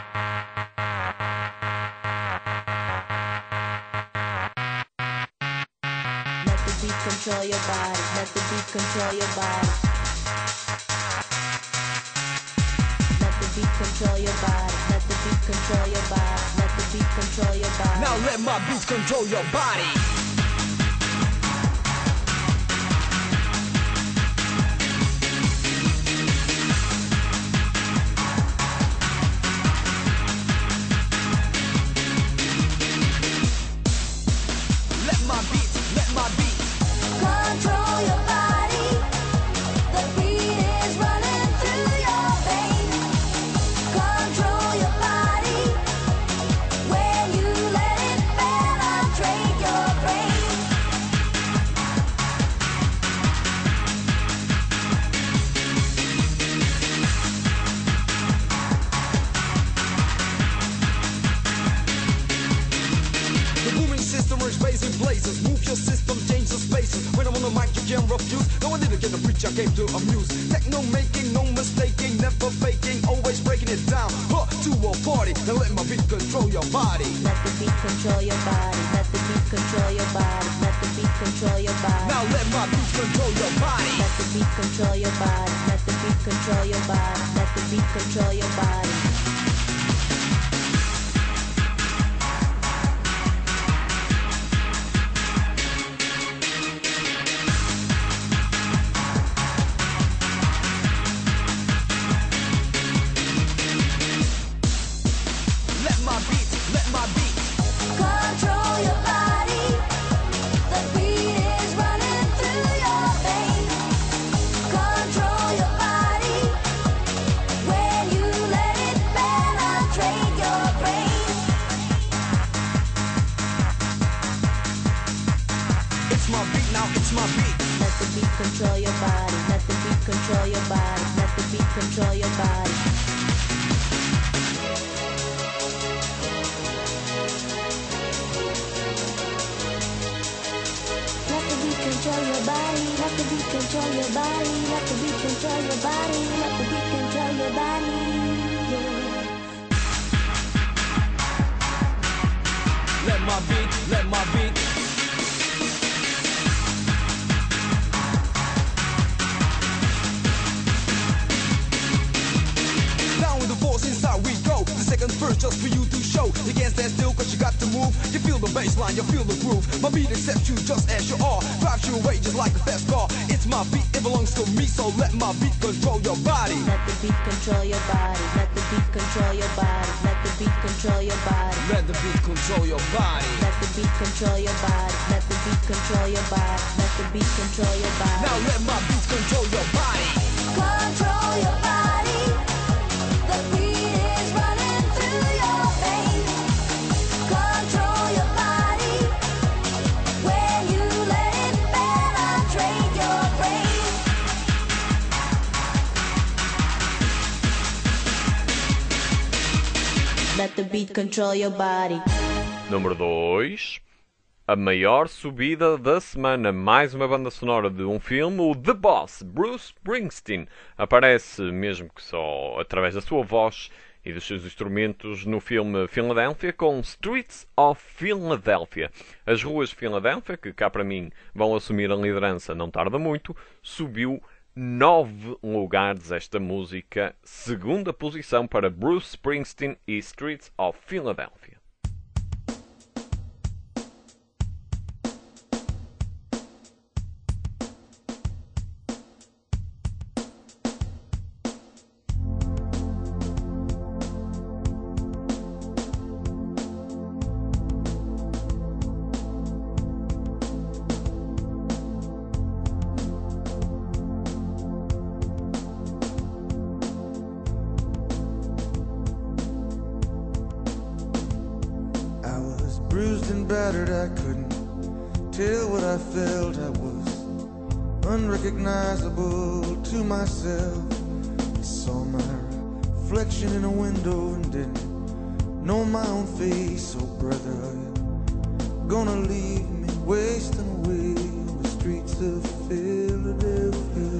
Let the beat control your body. Let the beat control your body. Let the beat control your body. Let the beat control your body. Let the beat control your body. Now let my beats control your body. Let came to amuse. Techno making, no mistaking, never faking, always breaking it down. To a party, now let my beat control your body. Let the beat control your body. Let the beat control your body. Let the beat control your body. Now let my beat control your body. Let the beat control your body. Let the beat control your body. Let the beat control your body. Control your body, let the beat control your body, let the beat control your body. Let the beat control your body, let the beat control your body, let the beat control your body, let the beat control your body. Let my beat, let my beat. Inside we go, the second verse just for you to show. You can't stand still cause you got to move. You feel the bass line, you feel the groove. My beat accepts you just as you are. Drives you away just like a fast car. It's my beat, it belongs to me, so let my beat control your body. Let the beat control your body. Let the beat control your body. Let the beat control your body. Let the beat control your body. Let the beat control your body. Let the beat control your body. Let the beat control your body. Now let my beat control your body. Control your body. The beat is running through your veins. Control your body. When you let it penetrate your brain. Let the beat control your body. Número 2. A maior subida da semana. Mais uma banda sonora de um filme. O The Boss, Bruce Springsteen, aparece, mesmo que só através da sua voz e dos seus instrumentos, no filme Philadelphia com Streets of Philadelphia. As ruas de Filadélfia, que cá para mim vão assumir a liderança não tarda muito, subiu 9 lugares esta música. Segunda posição para Bruce Springsteen e Streets of Philadelphia. Bruised and battered, I couldn't tell what I felt. I was unrecognizable to myself. I saw my reflection in a window and didn't know my own face. Oh brother, are you gonna leave me wasting away on the streets of Philadelphia?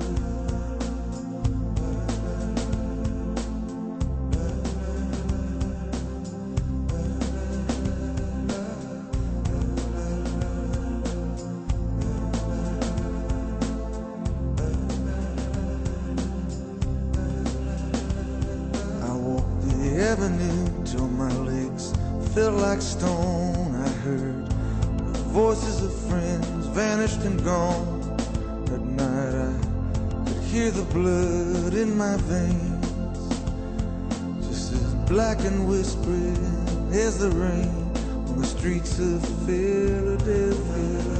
Avenue till my legs felt like stone. I heard the voices of friends vanished and gone. At night I could hear the blood in my veins, just as black and whispering as the rain on the streets of Philadelphia.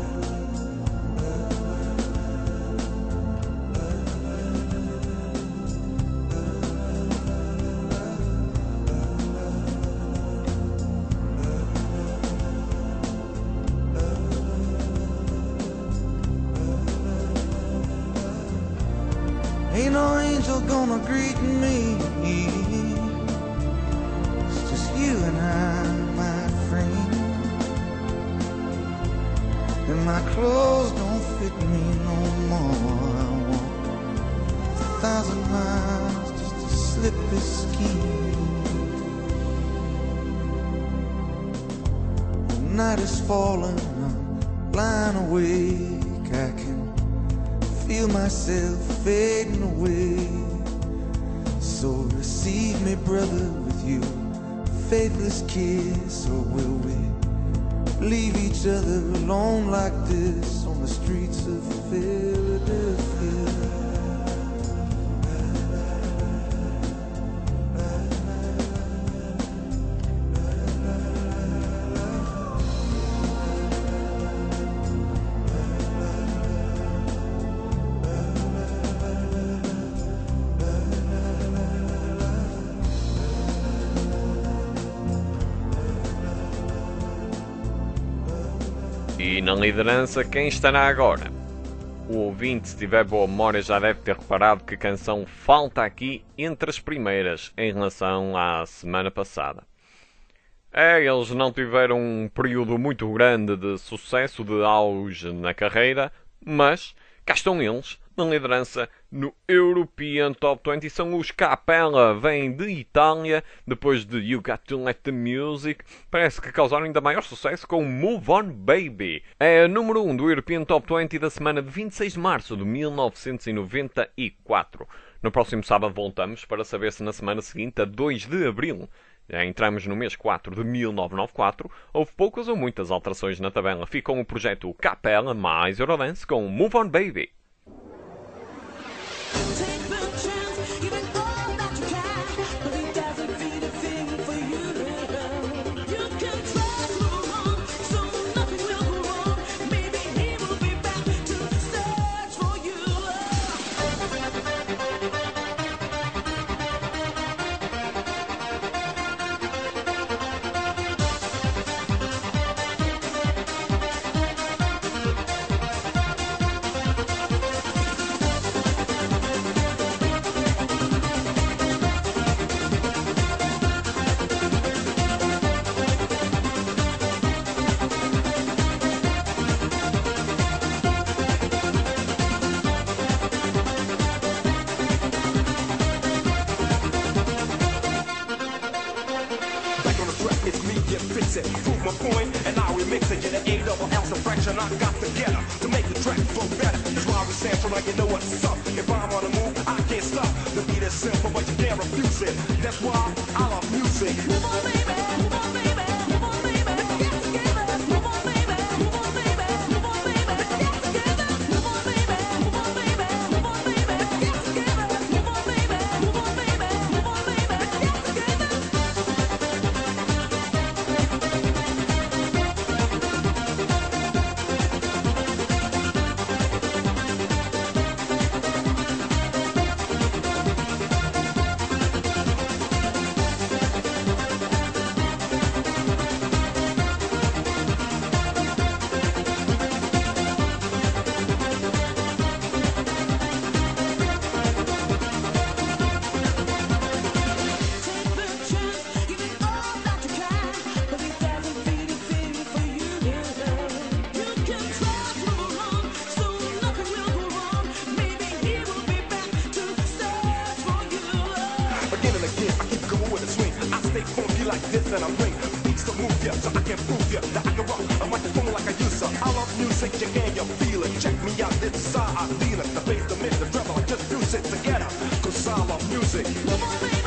Ain't no angel gonna greet me. It's just you and I, my friend. flip the scheme. The night is falling, I'm lying awake. I can feel myself fading away. So receive me, brother, with you faithless kiss, or will we leave each other alone like this on the streets of Philadelphia? E na liderança, quem estará agora? O ouvinte, se tiver boa memória, já deve ter reparado que a canção falta aqui entre as primeiras em relação à semana passada. Eles não tiveram um período muito grande de sucesso, de auge na carreira, mas cá estão eles, na liderança no European Top 20. São os Capella, vêm de Itália, depois de You Got to Let the Music. Parece que causaram ainda maior sucesso com Move On Baby. É a número 1 do European Top 20 da semana de 26 de março de 1994. No próximo sábado voltamos para saber se na semana seguinte, a 2 de abril, já entramos no mês 4 de 1994, houve poucas ou muitas alterações na tabela. Fica com o projeto Capella mais Eurodance com Move On Baby. Prove my point, and now we mix it. Get an A-double-L fraction I got together to make the track flow better. That's why we sample like you know what's up. If I'm on the move, I can't stop. The beat is simple, but you can't refuse it. That's why I love music. Move on, baby. Move on, baby. Move on, baby. Let's get together. Move on, baby. Move on, baby. Move on, baby. Let's get together. Move on, baby. Move on, baby. Move on, baby. Let's get together. Move on, baby. Move on, baby. Move on, baby. Let's get together. Like this and I bring beats to move ya, so I can prove ya that I can rock a microphone like I used to. I love music, you can, you feel it. Check me out, this is how I feel it. The bass, the mid, the treble, I just fuse it together, cause I love music.